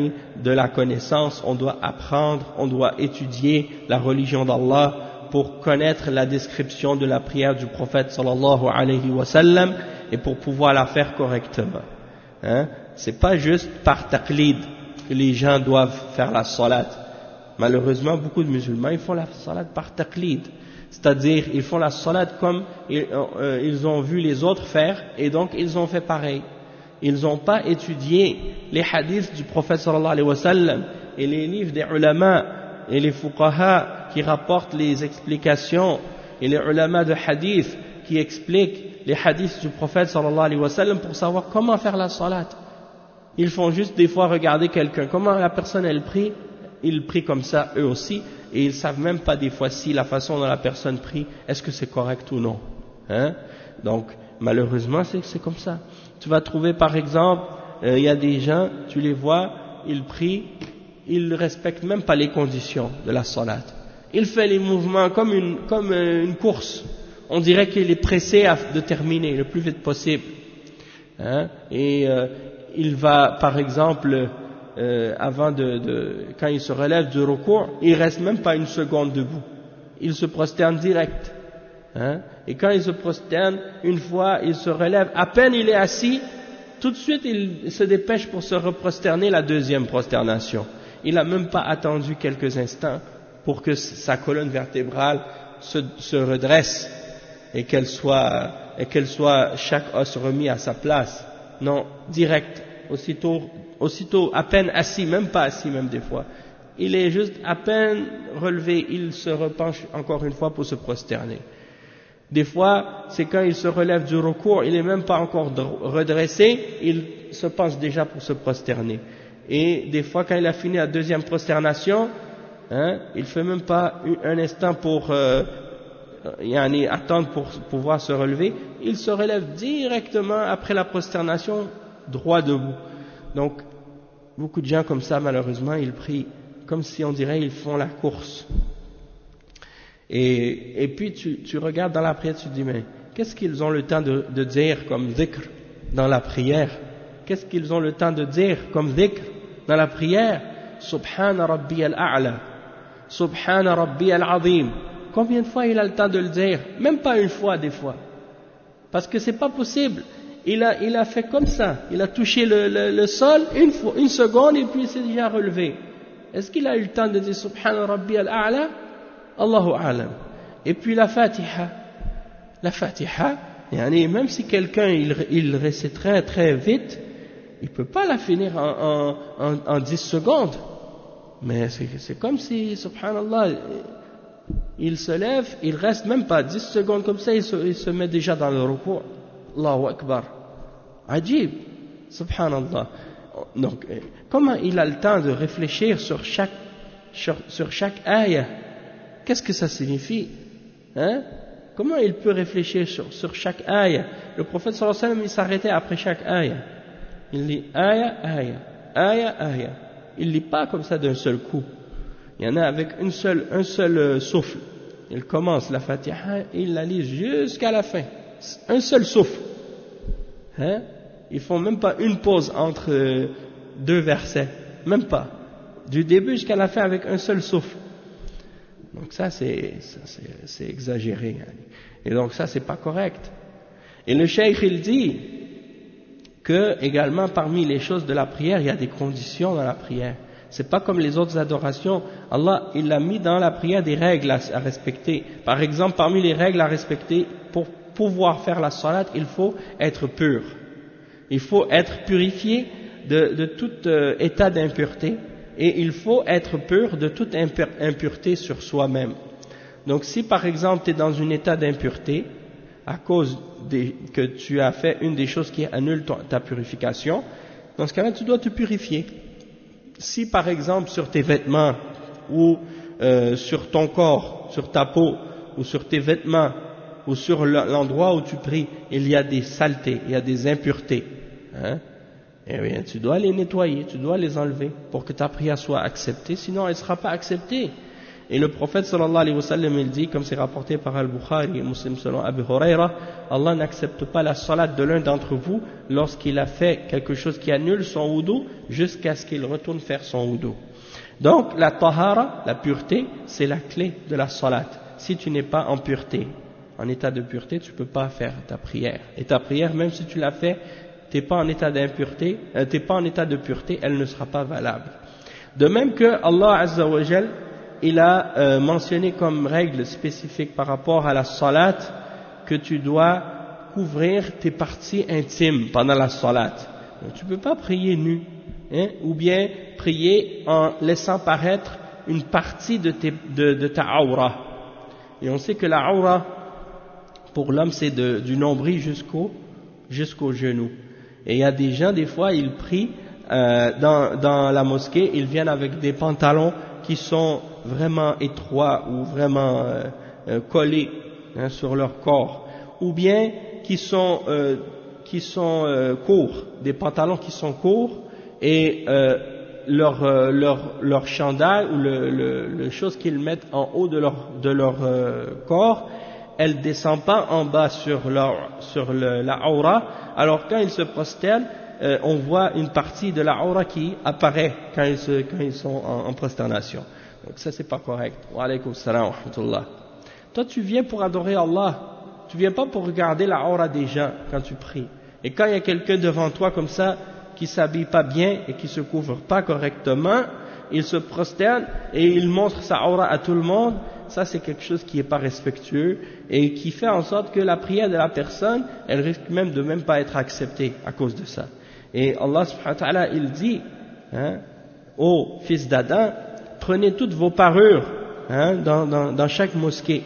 de la connaissance, on doit apprendre, on doit étudier la religion d'Allah pour connaître la description de la prière du prophète sallallahu alayhi wa sallam et pour pouvoir la faire correctement. Hein? C'est pas juste par taqlid que les gens doivent faire la salat. Malheureusement, beaucoup de musulmans ils font la salat par taqlid, c'est-à-dire ils font la salat comme ils, euh, ils ont vu les autres faire et donc ils ont fait pareil. Ils n'ont pas étudié les hadiths du prophète sallallahu alayhi wa sallam et les livres des ulama et les fuqaha qui rapportent les explications et les ulama de hadith qui expliquent les hadiths du prophète sallallahu alayhi wa sallam pour savoir comment faire la salat. Ils font juste des fois regarder quelqu'un, comment la personne elle prie, ils prient comme ça eux aussi et ils savent même pas des fois si la façon dont la personne prie, est-ce que c'est correct ou non. Hein? Donc malheureusement c'est, c'est comme ça. Tu vas trouver par exemple, il euh, y a des gens, tu les vois, ils prient, ils ne respectent même pas les conditions de la salat. Il fait les mouvements comme une, comme une course. On dirait qu'il est pressé à, de terminer le plus vite possible. Hein? Et euh, il va, par exemple, euh, avant de, de, quand il se relève du recours, il reste même pas une seconde debout. Il se prosterne direct. Hein? Et quand il se prosterne, une fois il se relève, à peine il est assis, tout de suite il se dépêche pour se reprosterner la deuxième prosternation. Il n'a même pas attendu quelques instants pour que sa colonne vertébrale se, se redresse et qu'elle soit, et qu'elle soit chaque os remis à sa place. Non, direct, aussitôt, aussitôt, à peine assis, même pas assis même des fois. Il est juste à peine relevé, il se repenche encore une fois pour se prosterner. Des fois, c'est quand il se relève du recours, il n'est même pas encore redressé, il se penche déjà pour se prosterner. Et des fois, quand il a fini la deuxième prosternation, hein, il ne fait même pas un instant pour euh, yani, attendre pour pouvoir se relever, il se relève directement après la prosternation, droit debout. Donc, beaucoup de gens comme ça, malheureusement, ils prient comme si on dirait ils font la course. Et, et puis tu, tu regardes dans la prière, tu te dis, mais qu'est-ce qu'ils ont le temps de, de dire comme dhikr dans la prière? Qu'est-ce qu'ils ont le temps de dire comme dhikr dans la prière, Subhana Rabbi al-A'la, Subhana Rabbi al-Azim. Combien de fois il a le temps de le dire? Même pas une fois des fois. Parce que c'est pas possible. Il a, il a fait comme ça. Il a touché le, le, le sol une fois, une seconde et puis il s'est déjà relevé. Est-ce qu'il a eu le temps de dire Subhana Rabbi al-A'la? Allahu A'lam. Et puis la Fatiha. La Fatiha, même si quelqu'un il, il récite très très vite, il ne peut pas la finir en, en, en, en dix secondes. Mais c'est comme si, subhanallah, il se lève, il reste même pas dix secondes comme ça, il se, il se met déjà dans le recours. Allahu Akbar. Ajib. Subhanallah. Donc, comment il a le temps de réfléchir sur chaque, sur, sur chaque ayah? Qu'est-ce que ça signifie? Hein? Comment il peut réfléchir sur, sur chaque ayah? Le prophète sallallahu alayhi wa sallam, il s'arrêtait après chaque ayah. Il lit ayah, ayah, ayah, ayah. Il ne lit pas comme ça d'un seul coup. Il y en a avec une seule, un seul euh, souffle. Il commence la Fatiha et il la lit jusqu'à la fin. Un seul souffle. Hein? Ils font même pas une pause entre euh, deux versets. Même pas. Du début jusqu'à la fin avec un seul souffle. Donc ça c'est, ça, c'est, c'est exagéré. Et donc ça c'est pas correct. Et le cheikh il dit que également parmi les choses de la prière, il y a des conditions dans la prière. C'est pas comme les autres adorations. Allah, il a mis dans la prière des règles à, à respecter. Par exemple, parmi les règles à respecter, pour pouvoir faire la salat, il faut être pur. Il faut être purifié de, de tout euh, état d'impureté. Et il faut être pur de toute impureté sur soi-même. Donc si par exemple tu es dans un état d'impureté, à cause des, que tu as fait une des choses qui annule ton, ta purification, dans ce cas-là tu dois te purifier. Si par exemple sur tes vêtements ou euh, sur ton corps, sur ta peau ou sur tes vêtements ou sur l'endroit où tu pries, il y a des saletés, il y a des impuretés, hein, eh bien, tu dois les nettoyer, tu dois les enlever pour que ta prière soit acceptée, sinon elle ne sera pas acceptée. Et le prophète sallallahu alayhi wa sallam il dit, comme c'est rapporté par Al-Bukhari et Muslim selon Abu Huraira, Allah n'accepte pas la salat de l'un d'entre vous lorsqu'il a fait quelque chose qui annule son wudu jusqu'à ce qu'il retourne faire son wudu. Donc la tahara, la pureté, c'est la clé de la salat. Si tu n'es pas en pureté, en état de pureté, tu ne peux pas faire ta prière. Et ta prière, même si tu l'as fait, tu n'es pas en état d'impureté, euh, tu n'es pas en état de pureté, elle ne sera pas valable. De même que Allah Azza wa Jal, il a euh, mentionné comme règle spécifique par rapport à la salat que tu dois couvrir tes parties intimes pendant la salat. Donc, tu ne peux pas prier nu, hein, ou bien prier en laissant paraître une partie de, tes, de, de ta aura. Et on sait que la aura pour l'homme c'est de, du nombril jusqu'au jusqu'au genou. Et il y a des gens, des fois, ils prient euh, dans, dans la mosquée, ils viennent avec des pantalons qui sont vraiment étroits ou vraiment euh, euh, collés, hein, sur leur corps, ou bien qui sont, euh, qui sont euh, courts, des pantalons qui sont courts et euh, leur, euh, leur, leur chandail ou le, le, le chose qu'ils mettent en haut de leur, de leur euh, corps, elle ne descend pas en bas sur, leur, sur le, la aura. Alors quand ils se prosternent, euh, on voit une partie de la aura qui apparaît quand ils, se, quand ils sont en, en prosternation. Donc ça c'est pas correct. Wa alaykum salam wa rahmatullah. Toi tu viens pour adorer Allah, tu viens pas pour regarder la aura des gens quand tu pries. Et quand il y a quelqu'un devant toi comme ça qui s'habille pas bien et qui se couvre pas correctement, il se prosterne et il montre sa aura à tout le monde. Ça c'est quelque chose qui n'est pas respectueux et qui fait en sorte que la prière de la personne, elle risque même de même pas être acceptée à cause de ça. Et Allah subhanahu wa ta'ala il dit, hein, ô fils d'Adam, prenez toutes vos parures, hein, dans, dans, dans chaque mosquée.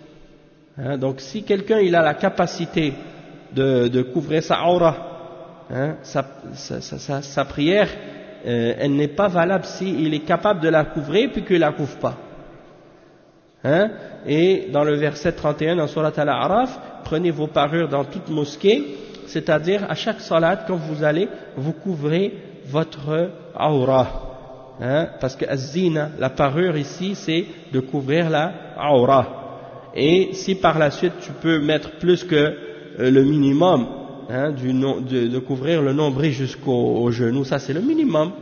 Hein, donc si quelqu'un il a la capacité de, de couvrir sa aura, hein, sa, sa, sa, sa, sa prière, euh, elle n'est pas valable s'il est capable de la couvrir puis qu'il ne la couvre pas. Hein? Et dans le verset trente et un dans Surat Al-A'raf, prenez vos parures dans toute mosquée, c'est-à-dire à chaque salat quand vous allez, vous couvrez votre aura, hein? Parce que az-zina, la parure ici c'est de couvrir la aura. Et si par la suite tu peux mettre plus que euh, le minimum, hein, du no, de, de couvrir le nombril jusqu'au genou, ça c'est le minimum.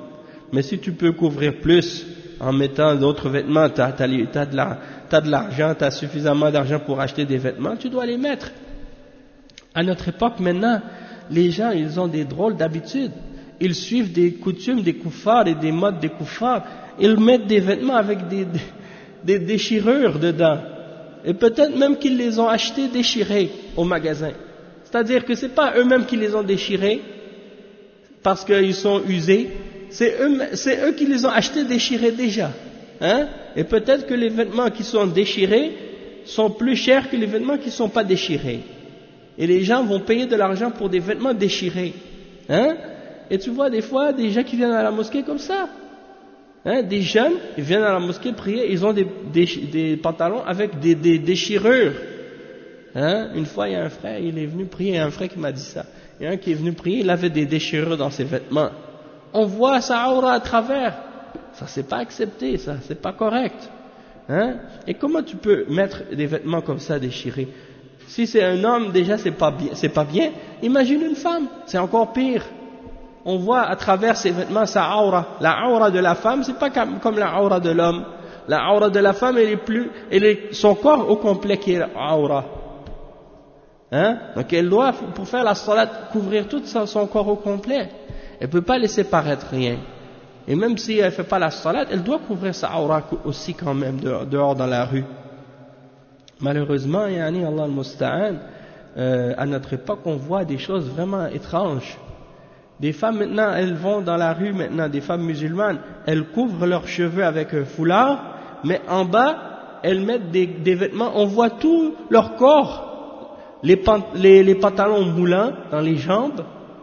Mais si tu peux couvrir plus en mettant d'autres vêtements, tu as, t'as, t'as de la, t'as de l'argent, tu as suffisamment d'argent pour acheter des vêtements, tu dois les mettre. À notre époque maintenant, les gens ils ont des drôles d'habitudes. Ils suivent des coutumes des koufars et des modes des koufars. Ils mettent des vêtements avec des, des, des déchirures dedans. Et peut-être même qu'ils les ont achetés déchirés au magasin. C'est-à-dire que ce n'est pas eux-mêmes qui les ont déchirés parce qu'ils sont usés. C'est eux, c'est eux qui les ont achetés déchirés déjà. Hein? Et peut-être que les vêtements qui sont déchirés sont plus chers que les vêtements qui ne sont pas déchirés. Et les gens vont payer de l'argent pour des vêtements déchirés. Hein? Et tu vois des fois des gens qui viennent à la mosquée comme ça. Hein? Des jeunes, ils viennent à la mosquée prier, ils ont des, des, des pantalons avec des, des déchirures. Hein? Une fois, il y a un frère, il est venu prier, il y a un frère qui m'a dit ça. Il y a un qui est venu prier, il avait des déchirures dans ses vêtements. On voit sa aura à travers. Ça, c'est pas accepté, ça, c'est pas correct. Hein? Et comment tu peux mettre des vêtements comme ça déchirés? Si c'est un homme, déjà, c'est pas bien, c'est pas bien. Imagine une femme, c'est encore pire. On voit à travers ses vêtements sa aura. La aura de la femme, c'est pas comme la aura de l'homme. La aura de la femme, elle est plus, elle est son corps au complet qui est la aura. Hein? Donc elle doit, pour faire la salat, couvrir tout son corps au complet. Elle ne peut pas laisser paraître rien. Et même si elle ne fait pas la salat, elle doit couvrir sa aura aussi quand même dehors, dehors dans la rue. Malheureusement, yani Allah al-Musta'an, euh, à notre époque, on voit des choses vraiment étranges. Des femmes maintenant, elles vont dans la rue maintenant, des femmes musulmanes, elles couvrent leurs cheveux avec un foulard, mais en bas, elles mettent des, des vêtements, on voit tout leur corps, les, pant les, les pantalons moulants dans les jambes,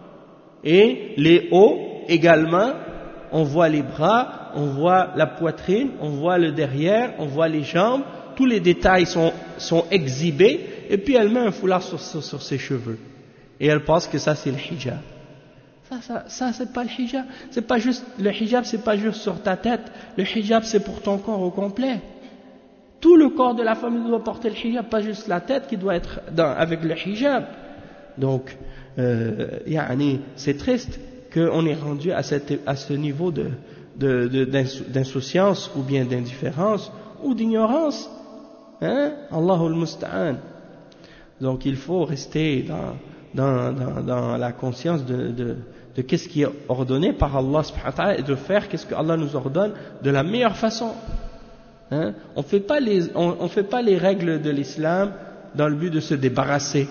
et les hauts également, on voit les bras, on voit la poitrine, on voit le derrière, on voit les jambes, tous les détails sont, sont exhibés, et puis elle met un foulard sur, sur, sur ses cheveux. Et elle pense que ça c'est le hijab. Ça, ça, ça c'est pas le hijab. C'est pas juste, le hijab c'est pas juste sur ta tête. Le hijab c'est pour ton corps au complet. Tout le corps de la femme doit porter le hijab, pas juste la tête qui doit être dans, avec le hijab. Donc, euh, yani, c'est triste qu'on est rendu à, cette, à ce niveau de, de, de, d'insouciance ou bien d'indifférence ou d'ignorance. Hein? Allahul Musta'an. Donc il faut rester dans, dans, dans, dans la conscience de, de, de qu'est-ce qui est ordonné par Allah subhanahu wa ta'ala et de faire qu'est-ce que Allah nous ordonne de la meilleure façon. Hein? On fait pas les, on, on fait pas les règles de l'islam dans le but de se débarrasser.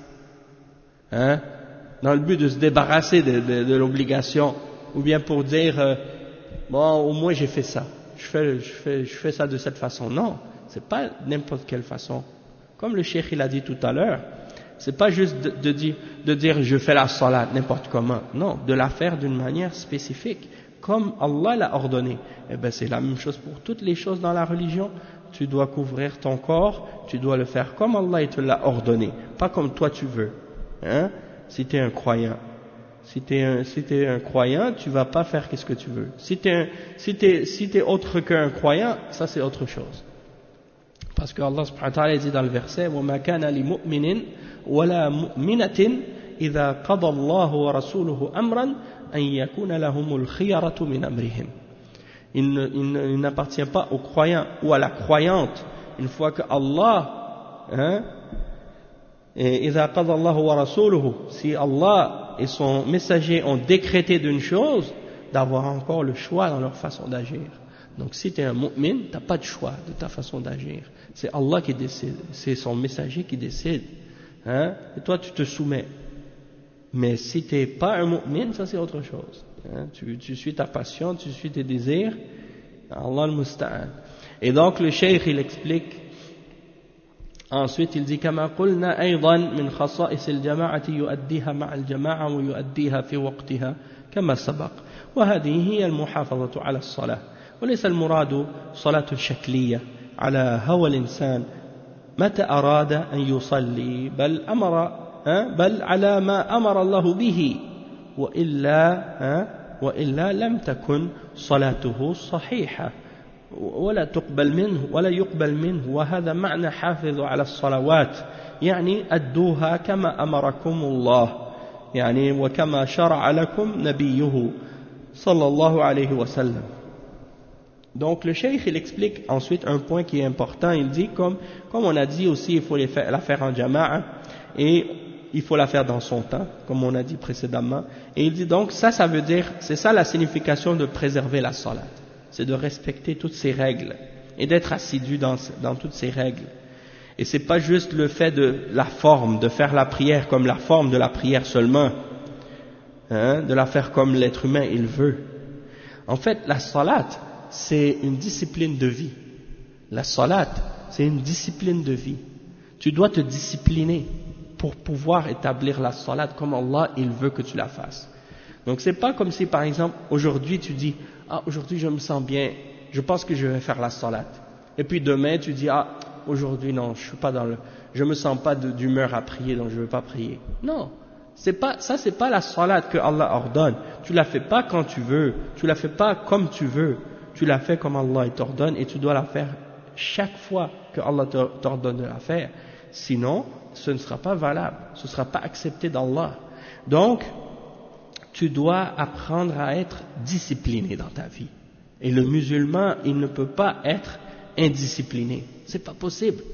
Hein? Dans le but de se débarrasser de, de, de l'obligation, ou bien pour dire euh, bon, au moins j'ai fait ça, je fais, je fais, je fais ça de cette façon. Non, c'est pas n'importe quelle façon. Comme le cheikh il a dit tout à l'heure, c'est pas juste de, de, dire, de dire je fais la salat n'importe comment. Non, de la faire d'une manière spécifique, comme Allah l'a ordonné. Eh ben c'est la même chose pour toutes les choses dans la religion. Tu dois couvrir ton corps, tu dois le faire comme Allah te l'a ordonné, pas comme toi tu veux. Hein? Si tu es un croyant, si tu es un, si t'es un croyant, tu vas pas faire qu'est-ce que tu veux. Si tu es si t'es, si t'es autre qu'un croyant, ça c'est autre chose. Parce que Allah subhanahu wa ta'ala dit dans le verset وَمَا كَانَ لِمُؤْمِنٍ وَلَا مُؤْمِنَةٍ إِذَا قَضَى اللَّهُ وَرَسُولُهُ أَمْرًا أَنْ يَكُونَ لَهُمُ الْخِيَرَةُ مِنْ أَمْرِهِمْ. Il, ne, il, ne, il n'appartient pas au croyant ou à la croyante une fois que Allah, hein, et إِذَا قَضَى اللَّهُ وَرَسُولُهُ, si Allah et son messager ont décrété d'une chose, d'avoir encore le choix dans leur façon d'agir. Donc si tu es un mu'min, tu n'as pas de choix de ta façon d'agir. C'est Allah qui décide, c'est son messager qui décide. Hein? Et toi tu te soumets. Mais si tu n'es pas un mu'min, ça c'est autre chose. Hein? Tu, tu suis ta passion, tu suis tes désirs. Allah al-Musta'an. Et donc le cheikh il explique, ensuite il dit كما قلنا أيضا من خصائص الجماعة يؤديها مع الجماعة ويؤديها في وقتها كما سبق وهذه هي المحافظة على الصلاة وليس المراد صلاة شكلية على هوى الإنسان متى أراد أن يصلي بل أمر بل على ما أمر الله به وإلا وإلا لم تكن صلاته صحيحة ولا تقبل منه ولا يقبل منه وهذا معنى حافظوا على الصلوات يعني أدوها كما أمركم الله يعني وكما شرع لكم نبيه sallallahu alayhi wa sallam. Donc le cheikh il explique ensuite un point qui est important, il dit comme, comme on a dit aussi il faut les faire, la faire en jama'a et il faut la faire dans son temps, comme on a dit précédemment, et il dit donc ça ça veut dire, c'est ça la signification de préserver la salat, c'est de respecter toutes ces règles et d'être assidu dans, dans toutes ces règles. Et c'est pas juste le fait de la forme, de faire la prière comme la forme de la prière seulement, hein, de la faire comme l'être humain il veut. En fait la salat c'est une discipline de vie. La salat, c'est une discipline de vie. Tu dois te discipliner pour pouvoir établir la salat comme Allah il veut que tu la fasses. Donc c'est pas comme si par exemple aujourd'hui tu dis ah aujourd'hui je me sens bien, je pense que je vais faire la salat. Et puis demain tu dis ah aujourd'hui non, je suis pas dans le, je me sens pas d'humeur à prier donc je veux pas prier. Non, c'est pas ça, c'est pas la salat que Allah ordonne. Tu la fais pas quand tu veux, tu la fais pas comme tu veux. Tu la fais comme Allah t'ordonne et tu dois la faire chaque fois que Allah t'ordonne de la faire. Sinon, ce ne sera pas valable, ce ne sera pas accepté d'Allah. Donc, tu dois apprendre à être discipliné dans ta vie. Et le musulman, il ne peut pas être indiscipliné. C'est pas possible.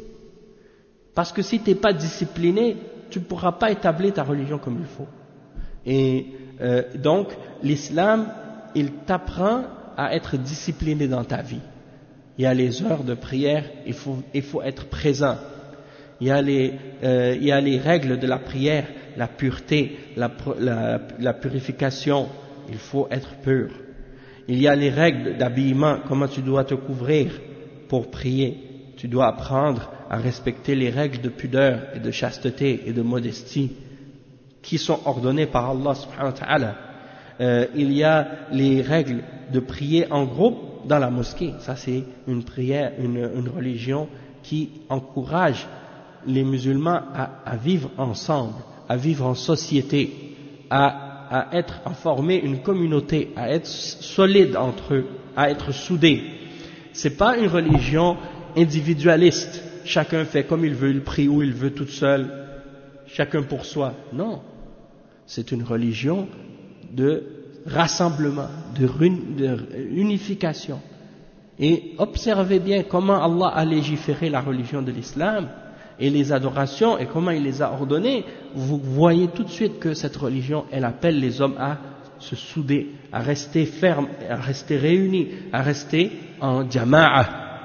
Parce que si tu n'es pas discipliné, tu ne pourras pas établir ta religion comme il faut. Et euh, donc, l'islam, il t'apprend à être discipliné dans ta vie. Il y a les heures de prière, il faut, il faut être présent. Il y a les, euh, il y a les règles de la prière, la pureté, la, la, la purification, il faut être pur. Il y a les règles d'habillement, comment tu dois te couvrir pour prier. Tu dois apprendre à respecter les règles de pudeur et de chasteté et de modestie qui sont ordonnées par Allah subhanahu wa ta'ala. Euh, il y a les règles de prier en groupe dans la mosquée. Ça c'est une prière, une, une religion qui encourage les musulmans à, à vivre ensemble, à vivre en société, à, à être, à former une communauté, à être solide entre eux, à être soudés. C'est pas une religion individualiste. Chacun fait comme il veut, il prie où il veut tout seul, chacun pour soi. Non, c'est une religion de rassemblement, de, de unification. Et observez bien comment Allah a légiféré la religion de l'islam et les adorations et comment il les a ordonnées. Vous voyez tout de suite que cette religion, elle appelle les hommes à se souder, à rester fermes, à rester réunis, à rester en jama'a.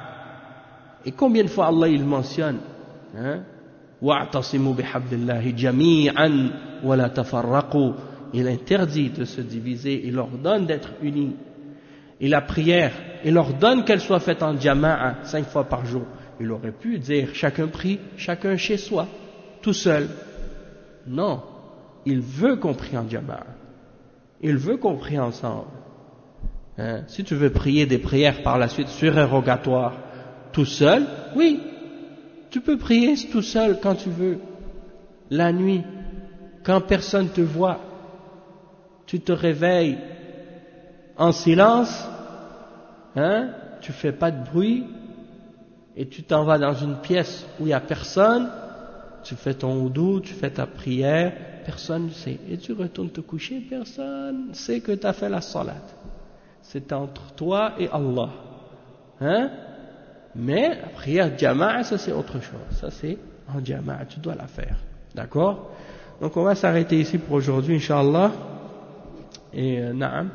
Et combien de fois Allah il mentionne hein, wa'tasimu bihablillahi jami'an wa la tafarraqu. Il interdit de se diviser, il ordonne d'être unis. Et la prière, il ordonne qu'elle soit faite en jama'a, cinq fois par jour. Il aurait pu dire chacun prie, chacun chez soi, tout seul. Non, il veut qu'on prie en jama'a. Il veut qu'on prie ensemble. Hein? Si tu veux prier des prières par la suite surérogatoires, tout seul, oui, tu peux prier tout seul quand tu veux, la nuit, quand personne te voit. Tu te réveilles en silence, hein, tu fais pas de bruit, et tu t'en vas dans une pièce où il n'y a personne, tu fais ton wudu, tu fais ta prière, personne ne sait, et tu retournes te coucher, personne ne sait que tu as fait la salat. C'est entre toi et Allah. Hein? Mais la prière jama'a, ça c'est autre chose, ça c'est en jama'a, tu dois la faire. D'accord? Donc on va s'arrêter ici pour aujourd'hui, Inch'Allah. Et euh, na'am.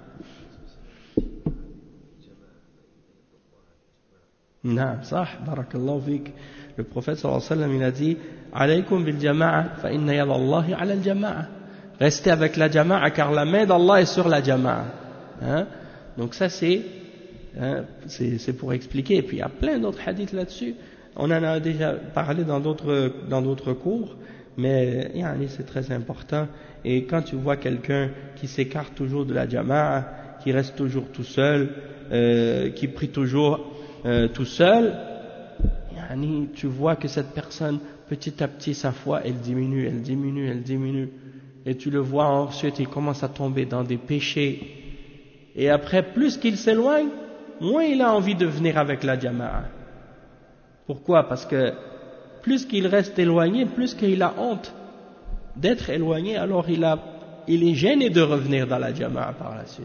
Na'am, sah, barakallahu fik. Le prophète sallallahu alayhi wa sallam, il a dit alaykum bil jama'a fa inna yad Allahi ala al jama'a. Restez avec la jama'a car la main d'Allah est sur la jama'a. Hein? Donc ça c'est, hein, c'est c'est pour expliquer. Et puis il y a plein d'autres hadiths là-dessus. On en a déjà parlé dans d'autres dans d'autres cours. Mais yani, c'est très important. Et quand tu vois quelqu'un qui s'écarte toujours de la jama'a, qui reste toujours tout seul, euh, qui prie toujours euh, tout seul, yani, tu vois que cette personne, petit à petit, sa foi, elle diminue, elle diminue, elle diminue. Et tu le vois ensuite, il commence à tomber dans des péchés. Et après, plus qu'il s'éloigne, moins il a envie de venir avec la jama'a. Pourquoi? Parce que plus qu'il reste éloigné, plus qu'il a honte d'être éloigné, alors il, a, il est gêné de revenir dans la jama'a par la suite.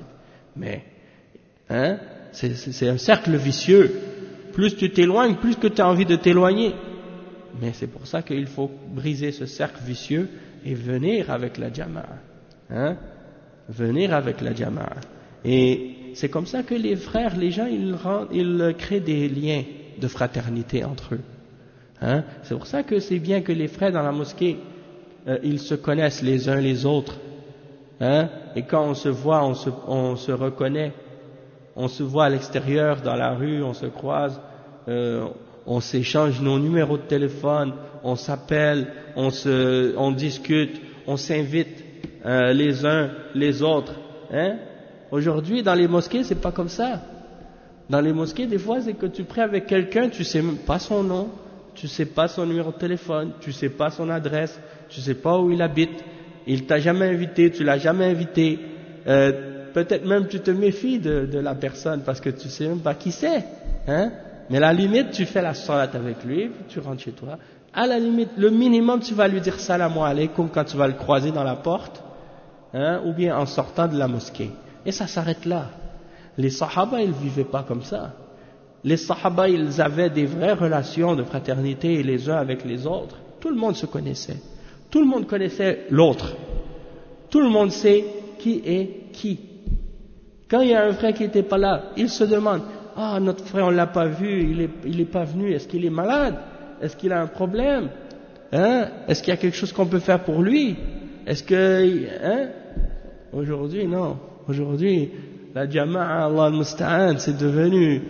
Mais, hein, c'est, c'est, c'est un cercle vicieux. Plus tu t'éloignes, plus que tu as envie de t'éloigner. Mais c'est pour ça qu'il faut briser ce cercle vicieux et venir avec la jama'a. Hein? Venir avec la jama'a. Et c'est comme ça que les frères, les gens, ils, rendent, ils créent des liens de fraternité entre eux. Hein? C'est pour ça que c'est bien que les frères dans la mosquée, euh, ils se connaissent les uns les autres. Hein? Et quand on se voit, on se, on se reconnaît. On se voit à l'extérieur, dans la rue, on se croise, euh, on s'échange nos numéros de téléphone, on s'appelle, on, se, on discute, on s'invite euh, les uns les autres. Hein? Aujourd'hui, dans les mosquées, c'est pas comme ça. Dans les mosquées, des fois, c'est que tu pries avec quelqu'un, tu sais même pas son nom, tu sais pas son numéro de téléphone, tu sais pas son adresse, tu sais pas où il habite, il t'a jamais invité, tu l'as jamais invité. Euh, Peut-être même tu te méfies de, de la personne parce que tu sais même pas qui c'est, hein. Mais à la limite, tu fais la salat avec lui, puis tu rentres chez toi. À la limite, le minimum, tu vas lui dire salam alaykoum quand tu vas le croiser dans la porte, hein, ou bien en sortant de la mosquée. Et ça s'arrête là. Les sahaba, ils vivaient pas comme ça. Les sahaba, ils avaient des vraies relations de fraternité les uns avec les autres. Tout le monde se connaissait. Tout le monde connaissait l'autre. Tout le monde sait qui est qui. Quand il y a un frère qui n'était pas là, il se demande, ah, notre frère, on l'a pas vu, il est, il est pas venu, est-ce qu'il est malade? Est-ce qu'il a un problème? Hein? Est-ce qu'il y a quelque chose qu'on peut faire pour lui? Est-ce que, hein? Aujourd'hui, non. Aujourd'hui, la jama'a, Allah al-Musta'an, c'est devenu,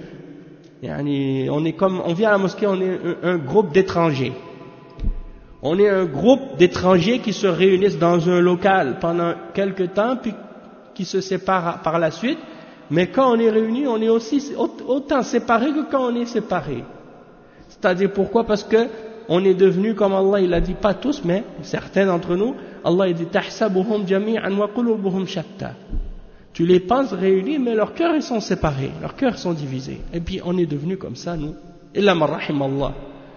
yani, on est comme, on vient à la mosquée, on est un, un groupe d'étrangers. On est un groupe d'étrangers qui se réunissent dans un local pendant quelque temps, puis qui se séparent par la suite, mais quand on est réunis, on est aussi autant séparés que quand on est séparés. C'est-à-dire pourquoi? Parce que on est devenu, comme Allah il a dit, pas tous, mais certains d'entre nous, Allah il dit tahsabuhum jami'an wa qulubuhum shatta. Tu les penses réunis, mais leurs cœurs ils sont séparés, leurs cœurs sont divisés. Et puis on est devenu comme ça, nous. Illa man rahim Allah.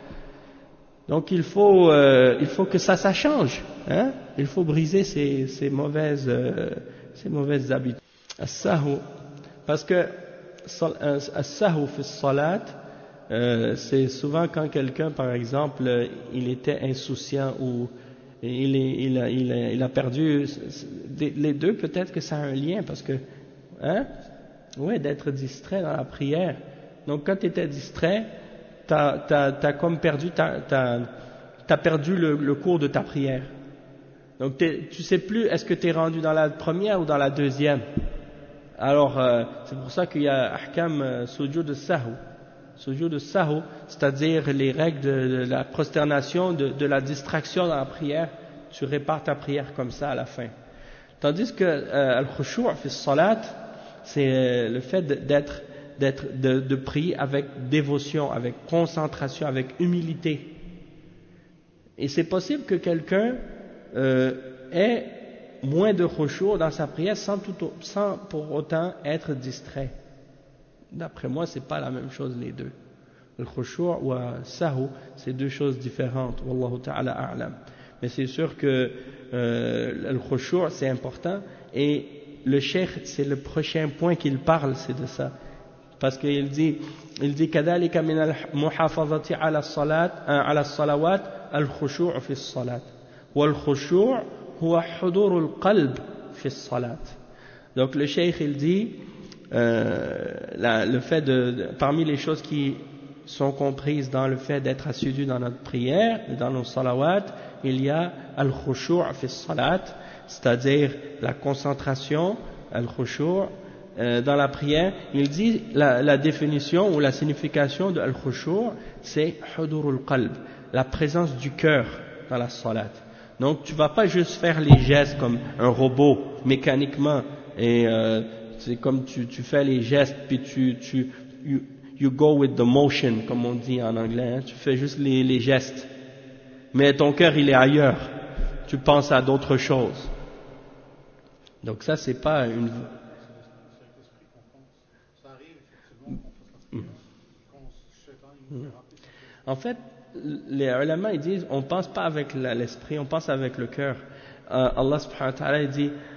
Donc il faut, euh, il faut que ça, ça change. Hein? Il faut briser ces, ces mauvaises, euh, ces mauvaises habitudes. As-sahou, parce que as-sahou fi salat, euh, c'est souvent quand quelqu'un, par exemple, il était insouciant ou il, est, il, a, il, a, il a perdu les deux, peut-être que ça a un lien, parce que, hein, ouais, d'être distrait dans la prière. Donc quand tu étais distrait, t'as, t'as, t'as comme perdu, t'as, t'as, t'as perdu le, le cours de ta prière. Donc tu sais plus, est-ce que tu es rendu dans la première ou dans la deuxième? Alors euh, c'est pour ça qu'il y a ahkam euh, sujoud de sahu, sujoud de sahu, c'est-à-dire les règles de, de la prosternation, de, de la distraction dans la prière. Tu répares ta prière comme ça à la fin. Tandis que euh, al-khushu' fi salat, c'est euh, le fait d'être d'être de, de prier avec dévotion, avec concentration, avec humilité. Et c'est possible que quelqu'un euh, ait moins de khushu' dans sa prière sans, tout, sans pour autant être distrait. D'après moi, c'est pas la même chose les deux. Le khushu' ou le sahu, c'est deux choses différentes. Wallahu ta'ala a'lam. Mais c'est sûr que euh, le khushu' c'est important. Et le cheikh, c'est le prochain point qu'il parle, c'est de ça. Parce qu'il dit, il dit كذلك من المحافظة على الصلاة على الصلوات الخشوع في الصلاة والخشوع هو حضور القلب في الصلاة. Donc le cheikh il dit euh, la, le fait de, de parmi les choses qui sont comprises dans le fait d'être assidu dans notre prière et dans nos salawat, il y a al-khushu' fi salat, c'est-à-dire la concentration, al-khushu' euh, dans la prière. Il dit la, la définition ou la signification de al-khushu' c'est hudurul qalb, la présence du cœur dans la salat. Donc tu vas pas juste faire les gestes comme un robot mécaniquement et euh, c'est comme tu, tu fais les gestes puis tu, tu you, you go with the motion comme on dit en anglais, hein. Tu fais juste les, les gestes mais ton cœur il est ailleurs, tu penses à d'autres choses. Donc ça c'est pas une... En fait, les ulama ils disent on pense pas avec l'esprit, on pense avec le cœur. Euh, Allah subhanahu wa ta'ala il dit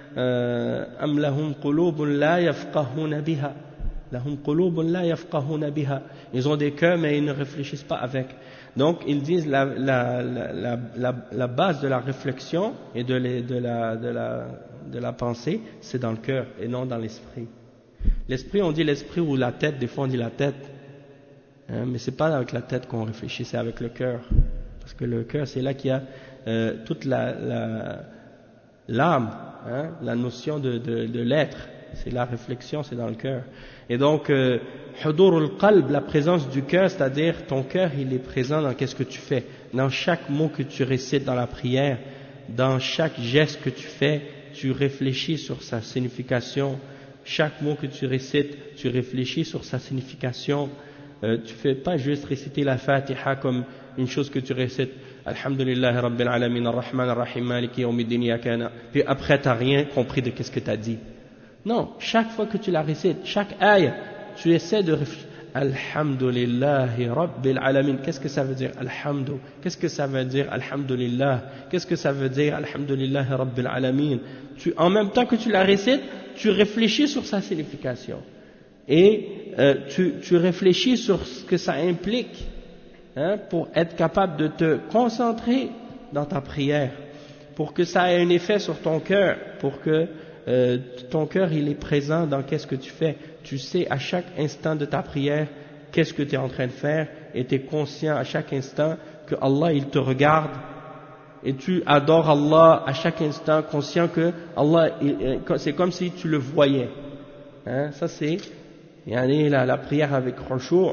أم لهم قلوب لا يفقهون بها لهم قلوب لا يفقهون بها. Ils ont des cœurs mais ils ne réfléchissent pas avec. Donc ils disent la, la, la, la, la, la base de la réflexion et de, les, de, la, de, la, de la pensée, c'est dans le cœur et non dans l'esprit. L'esprit, on dit l'esprit ou la tête, des fois on dit la tête, hein, mais c'est pas avec la tête qu'on réfléchit, c'est avec le cœur. Parce que le cœur, c'est là qu'il y a euh, toute la, la, l'âme, hein, la notion de, de, de l'être. C'est la réflexion, c'est dans le cœur. Et donc, euh, hudur al-qalb, la présence du cœur, c'est-à-dire ton cœur, il est présent dans qu'est-ce que tu fais, dans chaque mot que tu récites dans la prière, dans chaque geste que tu fais, tu réfléchis sur sa signification. Chaque mot que tu récites, tu réfléchis sur sa signification. Euh, tu fais pas juste réciter la Fatiha comme une chose que tu récites. Alhamdulillah Rabbil Alamin Ar-Rahman Ar-Rahim Maliki Yawmiddin Iyaka. Puis après, tu n'as rien compris de qu'est-ce que tu as dit. Non, chaque fois que tu la récites, chaque aïe, tu essaies de réfléchir. Alhamdulillahi Rabbil Alamin. Qu'est-ce que ça veut dire Alhamdu? Qu'est-ce que ça veut dire Alhamdulillah? Qu'est-ce que ça veut dire Alhamdulillahi Rabbil Alamin? Tu, en même temps que tu la récites, tu réfléchis sur sa signification. Et euh, tu, tu réfléchis sur ce que ça implique, hein, pour être capable de te concentrer dans ta prière, pour que ça ait un effet sur ton cœur, pour que euh, ton cœur il est présent dans qu'est-ce que tu fais. Tu sais à chaque instant de ta prière qu'est-ce que tu es en train de faire, et tu es conscient à chaque instant que Allah il te regarde, et tu adores Allah à chaque instant, conscient que Allah, c'est comme si tu le voyais. Hein, ça c'est la, la prière avec khushu'.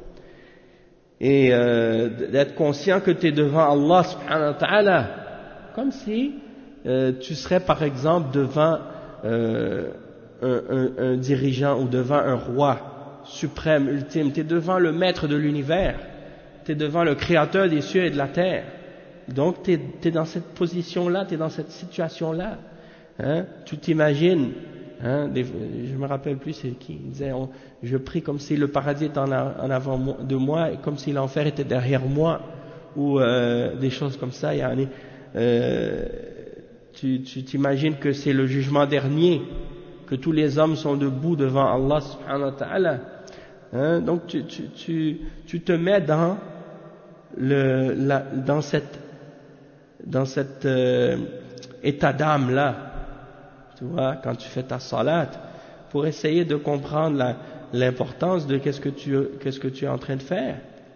Et euh, d'être conscient que tu es devant Allah subhanahu wa ta'ala, comme si euh, tu serais par exemple devant euh, un, un, un dirigeant ou devant un roi suprême, ultime. Tu es devant le maître de l'univers, tu es devant le créateur des cieux et de la terre. Donc tu es dans cette position-là, tu es dans cette situation-là. Hein, tu t'imagines, hein, des, je me rappelle plus c'est qui, il disait on, je prie comme si le paradis était en, en avant de moi et comme si l'enfer était derrière moi, ou euh, des choses comme ça. Yani, euh, tu t'imagines que c'est le jugement dernier, que tous les hommes sont debout devant Allah subhanahu wa ta'ala. Hein, donc tu, tu, tu, tu te mets dans, le, la, dans cette, dans cet euh, état d'âme là. Tu vois, quand tu fais ta salat, pour essayer de comprendre l'importance de qu'est-ce que tu qu'est-ce que tu es en train de faire.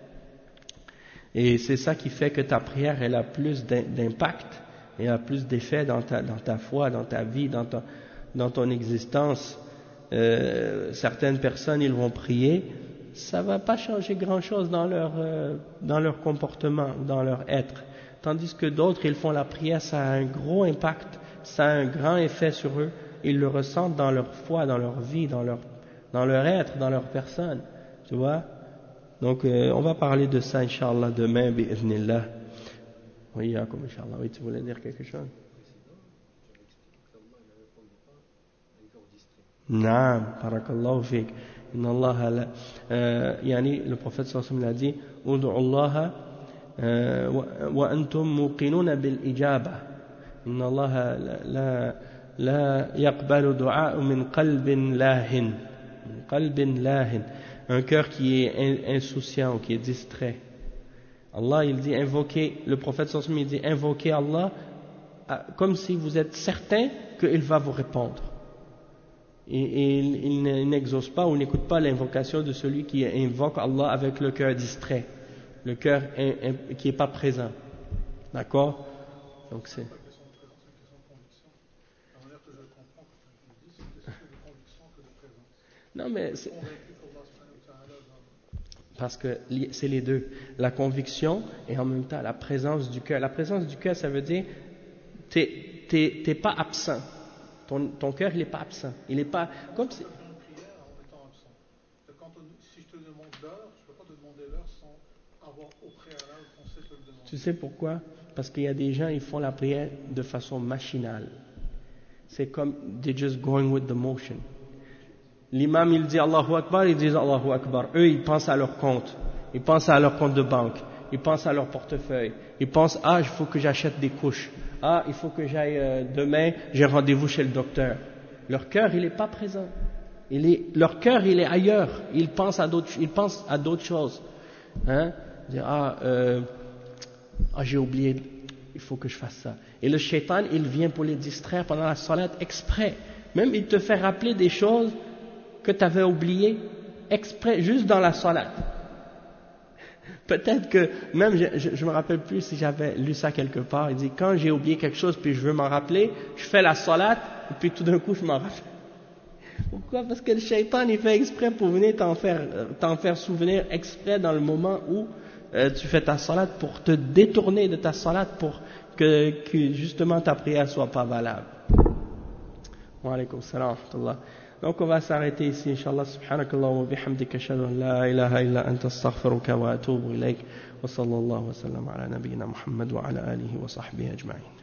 Et c'est ça qui fait que ta prière elle a plus d'impact et a plus d'effet dans ta dans ta foi, dans ta vie, dans ton dans ton existence. Euh, certaines personnes ils vont prier, ça va pas changer grand-chose dans leur euh, dans leur comportement, dans leur être. Tandis que d'autres ils font la prière, ça a un gros impact. Ça a un grand effet sur eux, ils le ressentent dans leur foi, dans leur vie, dans leur, dans leur être, dans leur personne, tu vois. Donc euh, on va parler de ça Inch'Allah demain, bi'idhnillah. Oui, comme Inch'Allah, oui, tu voulais dire quelque chose? Naam, barakallahu fik. Inna Allah la, euh, yani, le prophète sallallahu alayhi wa sallam l'a dit, Udu'u Allah wa antum muqinuna bil ijaba. إن الله لا لا يقبل دعاء من قلب لاهٍ من قلب لاهٍ, un cœur qui est insouciant, qui est distrait. Allah il dit invoquez, le prophète sallallahu alayhi wa sallam il dit invoquez Allah comme si vous êtes certain qu'il va vous répondre. Et, et il, il n'exauce pas ou n'écoute pas l'invocation de celui qui invoque Allah avec le cœur distrait, le cœur qui n'est pas présent. D'accord? Donc c'est non mais c'est parce que c'est les deux, la conviction et en même temps la présence du cœur. La présence du cœur, ça veut dire t'es t'es t'es pas absent, ton ton cœur il est pas absent, il est pas comme si. Si je te demande l'heure, je peux pas te demander l'heure sans avoir au préalable pensé te le demander. Tu sais pourquoi? Parce qu'il y a des gens ils font la prière de façon machinale. C'est comme they're just going with the motion. L'imam il dit Allahu Akbar, ils disent Allahu Akbar. Eux ils pensent à leur compte, ils pensent à leur compte de banque, ils pensent à leur portefeuille, ils pensent ah il faut que j'achète des couches, ah, il faut que j'aille euh, demain, j'ai rendez-vous chez le docteur. Leur cœur, il n'est pas présent. Il est, leur cœur, il est ailleurs. Ils pensent à d'autres, ils pensent à d'autres choses. Hein? Dire, ah, euh, ah, j'ai oublié, il faut que je fasse ça. Et le shaitan, il vient pour les distraire pendant la salat exprès. Même il te fait rappeler des choses que tu avais oubliées exprès, juste dans la salat. Peut-être que, même, je ne me rappelle plus si j'avais lu ça quelque part, il dit, quand j'ai oublié quelque chose puis je veux m'en rappeler, je fais la salat et puis tout d'un coup je m'en rappelle. Pourquoi? Parce que le shaitan, il fait exprès pour venir t'en faire, t'en faire souvenir exprès dans le moment où euh, tu fais ta salat, pour te détourner de ta salat, pour que, que justement ta prière soit pas valable. Wa alaykum salam wa rahmatullah. Donc on va s'arrêter ici, Inch'Allah. Subhanakallah wa bihamdika, ashhadu an la ilaha illa anta, astaghfiruka wa atubu ilayk. Wa sallallahu wa sallam ala nabiyyina Muhammad wa ala alihi wa sahbihi ajma'in.